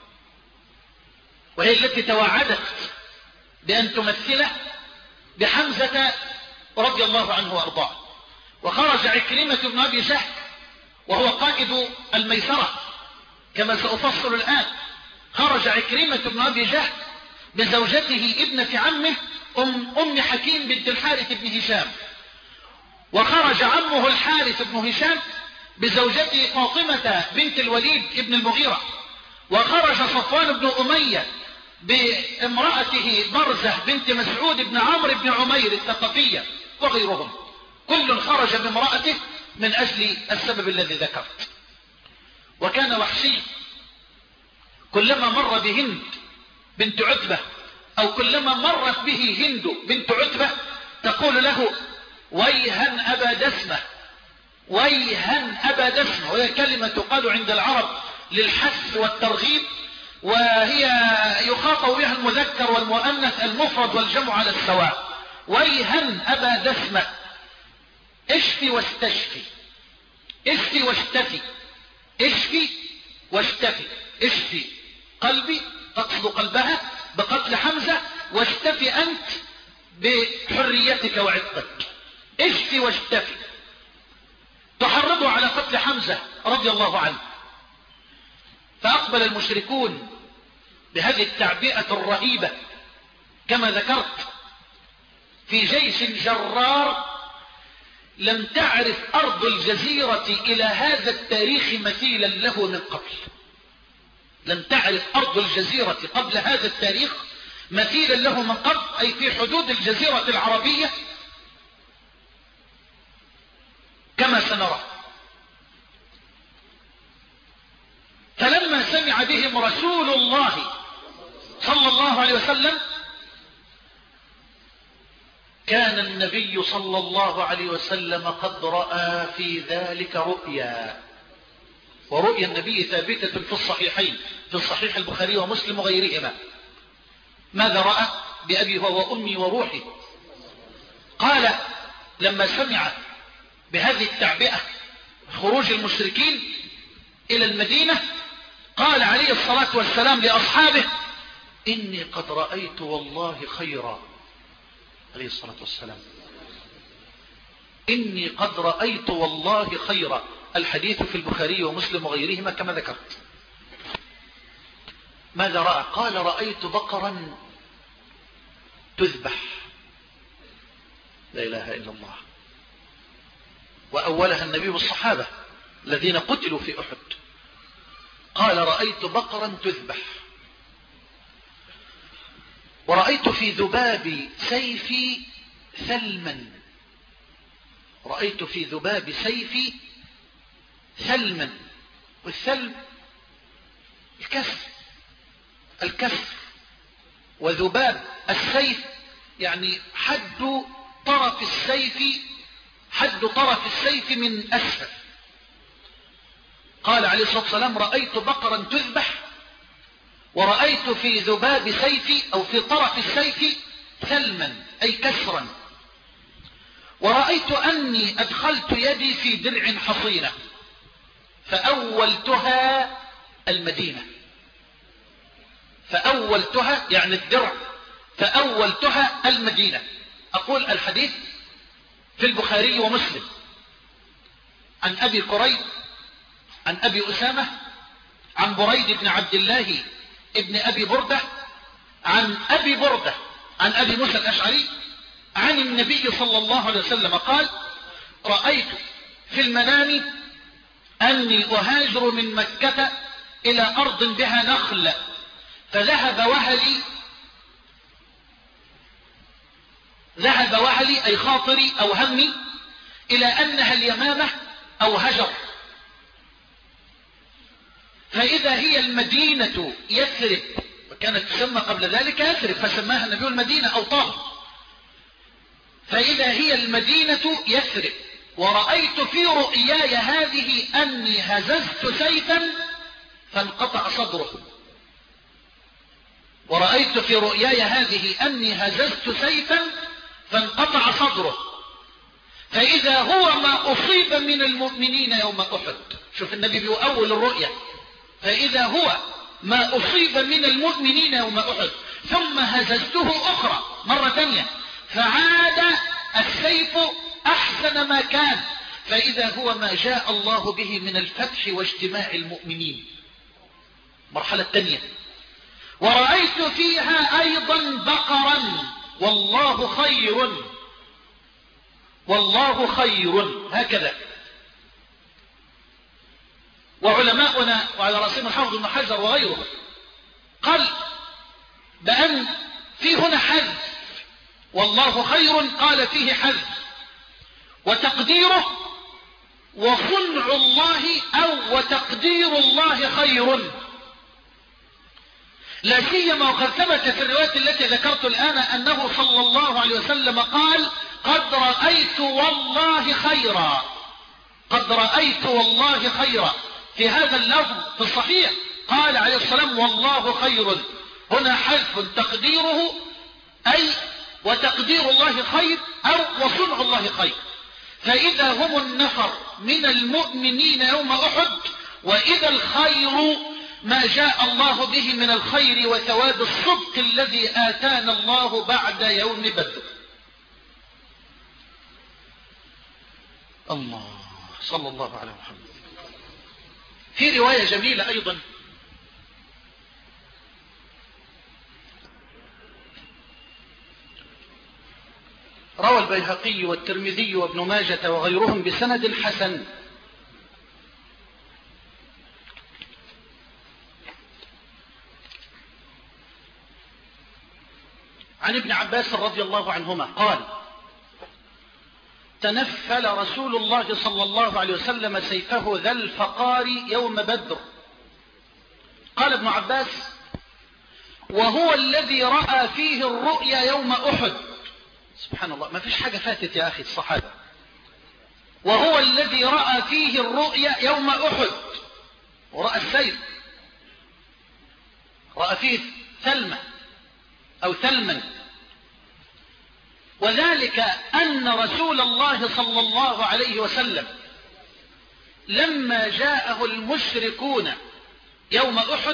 وهي التي توعدت بأن تمثله بحمزة رضي الله عنه وأرضاه. وخرج عكرمة بن أبي جهل وهو قائد الميسرة كما سأفصل الآن. خرج عكرمة بن أبي جهل بزوجته ابنة عمه أم, أم حكيم بنت الحارث بن هشام، وخرج عمه الحارث بن هشام بزوجته فاطمة بنت الوليد ابن المغيرة، وخرج صفوان بن أمية بامرأته برزة بنت مسعود بن عمرو بن عمير الثقفية وغيرهم، كل خرج بامرأته من أجل السبب الذي ذكرت. وكان وحشي كلما مر بهند بنت عتبة أو كلما مرت به هند بنت عتبة تقول له ويها أبا دسمة، ويها أبا دسمة، وهي كلمة تقال عند العرب للحث والترغيب، وهي يخاطب بها المذكر والمؤنث المفرد والجمع على السواء. ويها أبا دسمة، اشفي واستشفي، اشفي واشتفي، اشفي واشتفي. اشفي قلبي، تقصد قلبها بقتل حمزة، واشتفي أنت بحريتك وعتقك. اشفي واشتفي. تحرضوا على قتل حمزة رضي الله عنه. فأقبل المشركون بهذه التعبئة الرهيبة كما ذكرت في جيش جرار لم تعرف أرض الجزيرة إلى هذا التاريخ مثيلا له من قبل. لم تعرف أرض الجزيرة قبل هذا التاريخ مثيلا له من قبل، أي في حدود الجزيرة العربية كما سنرى. فلما سمع بهم رسول الله صلى الله عليه وسلم كان النبي صلى الله عليه وسلم قد رأى في ذلك رؤيا. ورؤيا النبي ثابتة في الصحيحين، في الصحيح البخاري ومسلم وغيرهما. ماذا رأى؟ بأبي وأمي وروحي. قال لما سمع بهذه التعبئة خروج المشركين إلى المدينة قال عليه الصلاة والسلام لأصحابه: إني قد رأيت والله خيرا. عليه الصلاة والسلام: إني قد رأيت والله خيرا. الحديث في البخاري ومسلم وغيرهما كما ذكرت. ماذا رأى؟ قال: رأيت بقرا تذبح. لا إله إلا الله. وأولها النبي والصحابة الذين قتلوا في أحد. قال: رأيت بقرا تذبح، ورأيت في ذباب سيفي ثلما. رأيت في ذباب سيفي ثلما. والثلم الكسر، الكسر. وذباب السيف يعني حد طرف السيف، حد طرف السيف من أسفل. قال عليه الصلاة والسلام: رأيت بقرا تذبح، ورأيت في ذباب سيفي أو في طرف السيف ثلما أي كسرا، ورأيت أني أدخلت يدي في درع حصينة فأولتها المدينة. فأولتها يعني الدرع، فأولتها المدينة. أقول الحديث في البخاري ومسلم عن أبي كريب عن أبي أسامة عن بريد بن عبد الله ابن أبي بردة عن أبي بردة عن أبي موسى الأشعري عن النبي صلى الله عليه وسلم قال: رأيت في المنام أني أهاجر من مكة إلى أرض بها نخل، فذهب وهلي، ذهب وهلي أي خاطري أو همي إلى أنها اليمامة أو هجر، فإذا هي المدينة يثرب، وكانت تسمى قبل ذلك يثرب فسماها النبي المدينة أو طه. فإذا هي المدينة يثرب، ورأيت في رؤياي هذه أني هززت سيفا فانقطع صدره. ورأيت في رؤياي هذه أني هززت سيفا فانقطع صدره، فإذا هو ما أصيب من المؤمنين يوم أحد. شوف النبي بيؤول الرؤيا: فإذا هو ما أصيب من المؤمنين يوم أحد ثم هززته أخرى مرة ثانية فعاد السيف أحسن ما كان، فإذا هو ما جاء الله به من الفتح واجتماع المؤمنين. مرحلة ثانية: ورأيت فيها أيضا بقرا والله خير، والله خير. هكذا. وعلماؤنا وعلى رأسهم الحافظ ابن حجر وغيره قال بأن في هنا حذف، والله خير قال فيه حذف، وتقديره وصنع الله أو وتقدير الله خير، لا سيما وقد ثبت في الرواية التي ذكرت الآن أنه صلى الله عليه وسلم قال: قد رأيت والله خيرا، قد رأيت والله خيرا. في هذا اللفظ في الصحيح قال عليه السلام: والله خير. هنا حذف تقديره أي وتقدير الله خير أو وصنع الله خير. فإذا هم النفر من المؤمنين يوم أحد، وإذا الخير ما جاء الله به من الخير وثواب الصدق الذي آتانا الله بعد يوم بدر. الله صلى الله عليه محمد. في رواية جميلة أيضا روى البيهقي والترمذي وابن ماجة وغيرهم بسند حسن عن ابن عباس رضي الله عنهما قال: تنفل رسول الله صلى الله عليه وسلم سيفه ذا الفقار يوم بدر. قال ابن عباس: وهو الذي رأى فيه الرؤيا يوم أحد. سبحان الله، ما فيش حاجة فاتت يا أخي الصحابة. وهو الذي رأى فيه الرؤيا يوم أحد ورأى السيل، رأى فيه ثلمة أو ثلما. وذلك أن رسول الله صلى الله عليه وسلم لما جاءه المشركون يوم أحد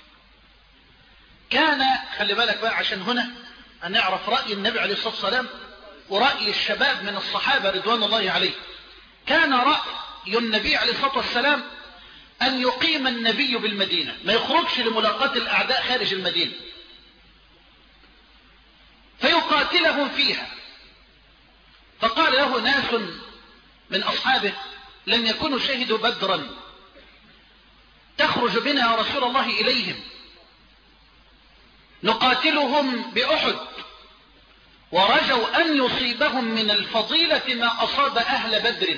كان، خلي بالك بقى عشان هنا هنعرف رأي النبي عليه الصلاة والسلام ورأي الشباب من الصحابة رضوان الله عليه. كان رأي النبي عليه الصلاة والسلام أن يقيم النبي بالمدينة، ما يخرجش لملاقاة الأعداء خارج المدينة، فيقاتلهم فيها. فقال له ناس من أصحابه لم يكونوا شهدوا بدرا، تخرج بنا يا رسول الله إليهم نقاتلهم بأحد، ورجوا أن يصيبهم من الفضيلة ما أصاب أهل بدر،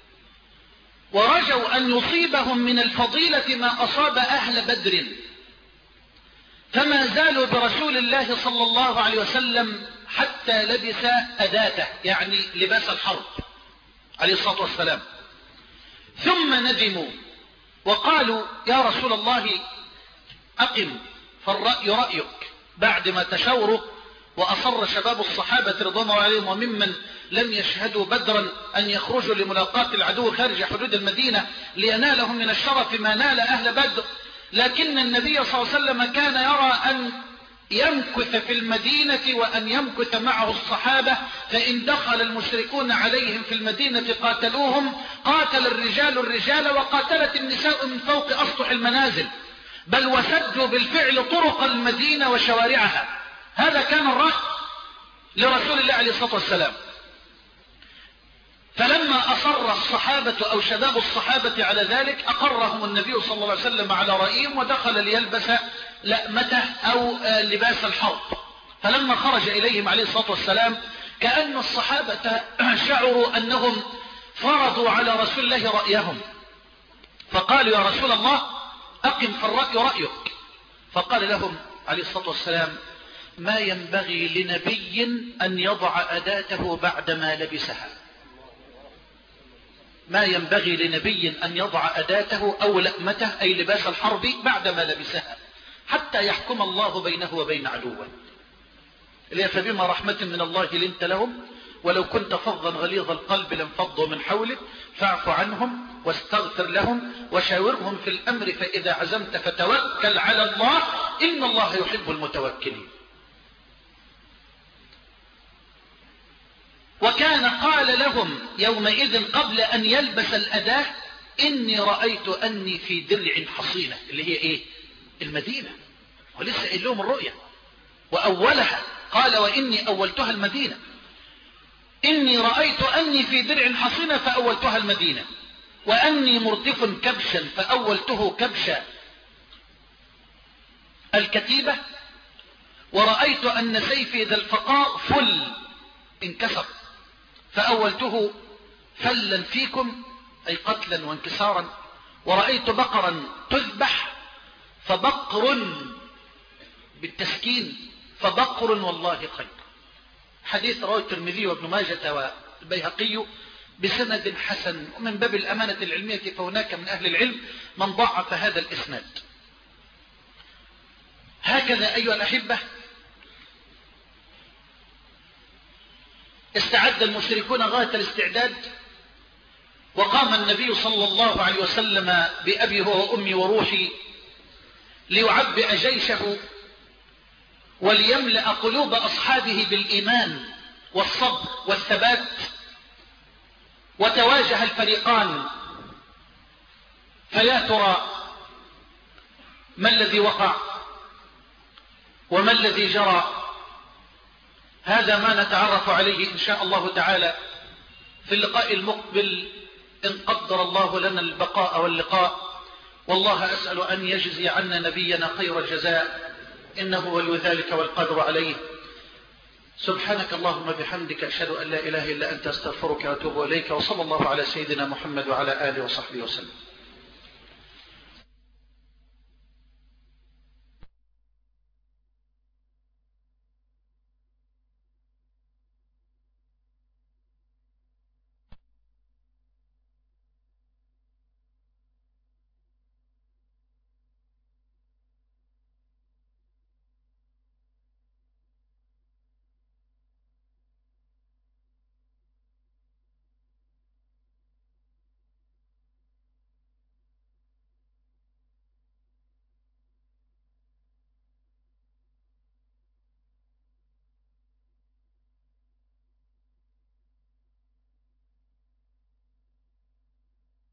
ورجوا أن يصيبهم من الفضيلة ما أصاب أهل بدر. فما زالوا برسول الله صلى الله عليه وسلم حتى لبس أداته، يعني لباس الحرب عليه الصلاة والسلام. ثم ندموا وقالوا يا رسول الله أقم، فالرأي رأيك. بعد ما تشاوروا وأصر شباب الصحابة رضوان الله عليهم وممن لم يشهدوا بدرا أن يخرجوا لملاقاة العدو خارج حدود المدينة لينالهم من الشرف ما نال أهل بدر، لكن النبي صلى الله عليه وسلم كان يرى أن يمكث في المدينة وأن يمكث معه الصحابة، فإن دخل المشركون عليهم في المدينة قاتلوهم، قاتل الرجال الرجال وقاتلت النساء من فوق أسطح المنازل، بل وسدوا بالفعل طرق المدينة وشوارعها. هذا كان الرأي لرسول الله عليه الصلاة والسلام. فلما أصر الصحابة أو شباب الصحابة على ذلك أقرهم النبي صلى الله عليه وسلم على رأيهم، ودخل ليلبس لأمته أو لباس الحرب. فلما خرج إليهم عليه الصلاة والسلام كأن الصحابة شعروا أنهم فرضوا على رسول الله رأيهم، فقالوا يا رسول الله أقم، فالرأي رأيك. فقال لهم عليه الصلاة والسلام ما ينبغي لنبي أن يضع أداته بعدما لبسها، ما ينبغي لنبي أن يضع أداته أو لأمته أي لباس الحرب بعدما لبسها حتى يحكم الله بينه وبين عدوه. فبما رحمة من الله لنت لهم ولو كنت فظا غليظ القلب لانفضوا من حولك فاعف عنهم واستغفر لهم وشاورهم في الأمر فإذا عزمت فتوكل على الله إن الله يحب المتوكلين. وكان قال لهم يومئذ قبل أن يلبس الأداة إني رأيت أني في درع حصينة، اللي هي إيه؟ المدينة. ولسه قال لهم الرؤية وأولها، قال وإني أولتها المدينة، إني رأيت أني في درع حصينة فأولتها المدينة، وأني مردف كبشا فأولته كبشا الكتيبة، ورأيت أن سيفي ذا الفقاء فل انكسر فأولته فلا فيكم أي قتلا وانكسارا، ورأيت بقرا تذبح فبقر بالتسكين فبقر والله خير. حديث رواه الترمذي وابن ماجة والبيهقي بسند حسن. ومن باب الأمانة العلمية فهناك من أهل العلم من ضعف هذا الإسناد. هكذا أيها الأحبة استعد المشركون غاية الاستعداد، وقام النبي صلى الله عليه وسلم بأبي هو وأمي وروحي ليعبئ جيشه وليملأ قلوب أصحابه بالإيمان والصبر والثبات. وتواجه الفريقان، فيا ترى ما الذي وقع وما الذي جرى؟ هذا ما نتعرف عليه إن شاء الله تعالى في اللقاء المقبل إن قدر الله لنا البقاء واللقاء. والله أسأل أن يجزي عنا نبينا خير الجزاء إنه ولي ذلك والقدر عليه. سبحانك اللهم بحمدك أشهد أن لا إله إلا أنت أستغفرك وأتوب إليك، وصلى الله على سيدنا محمد وعلى آله وصحبه وسلم.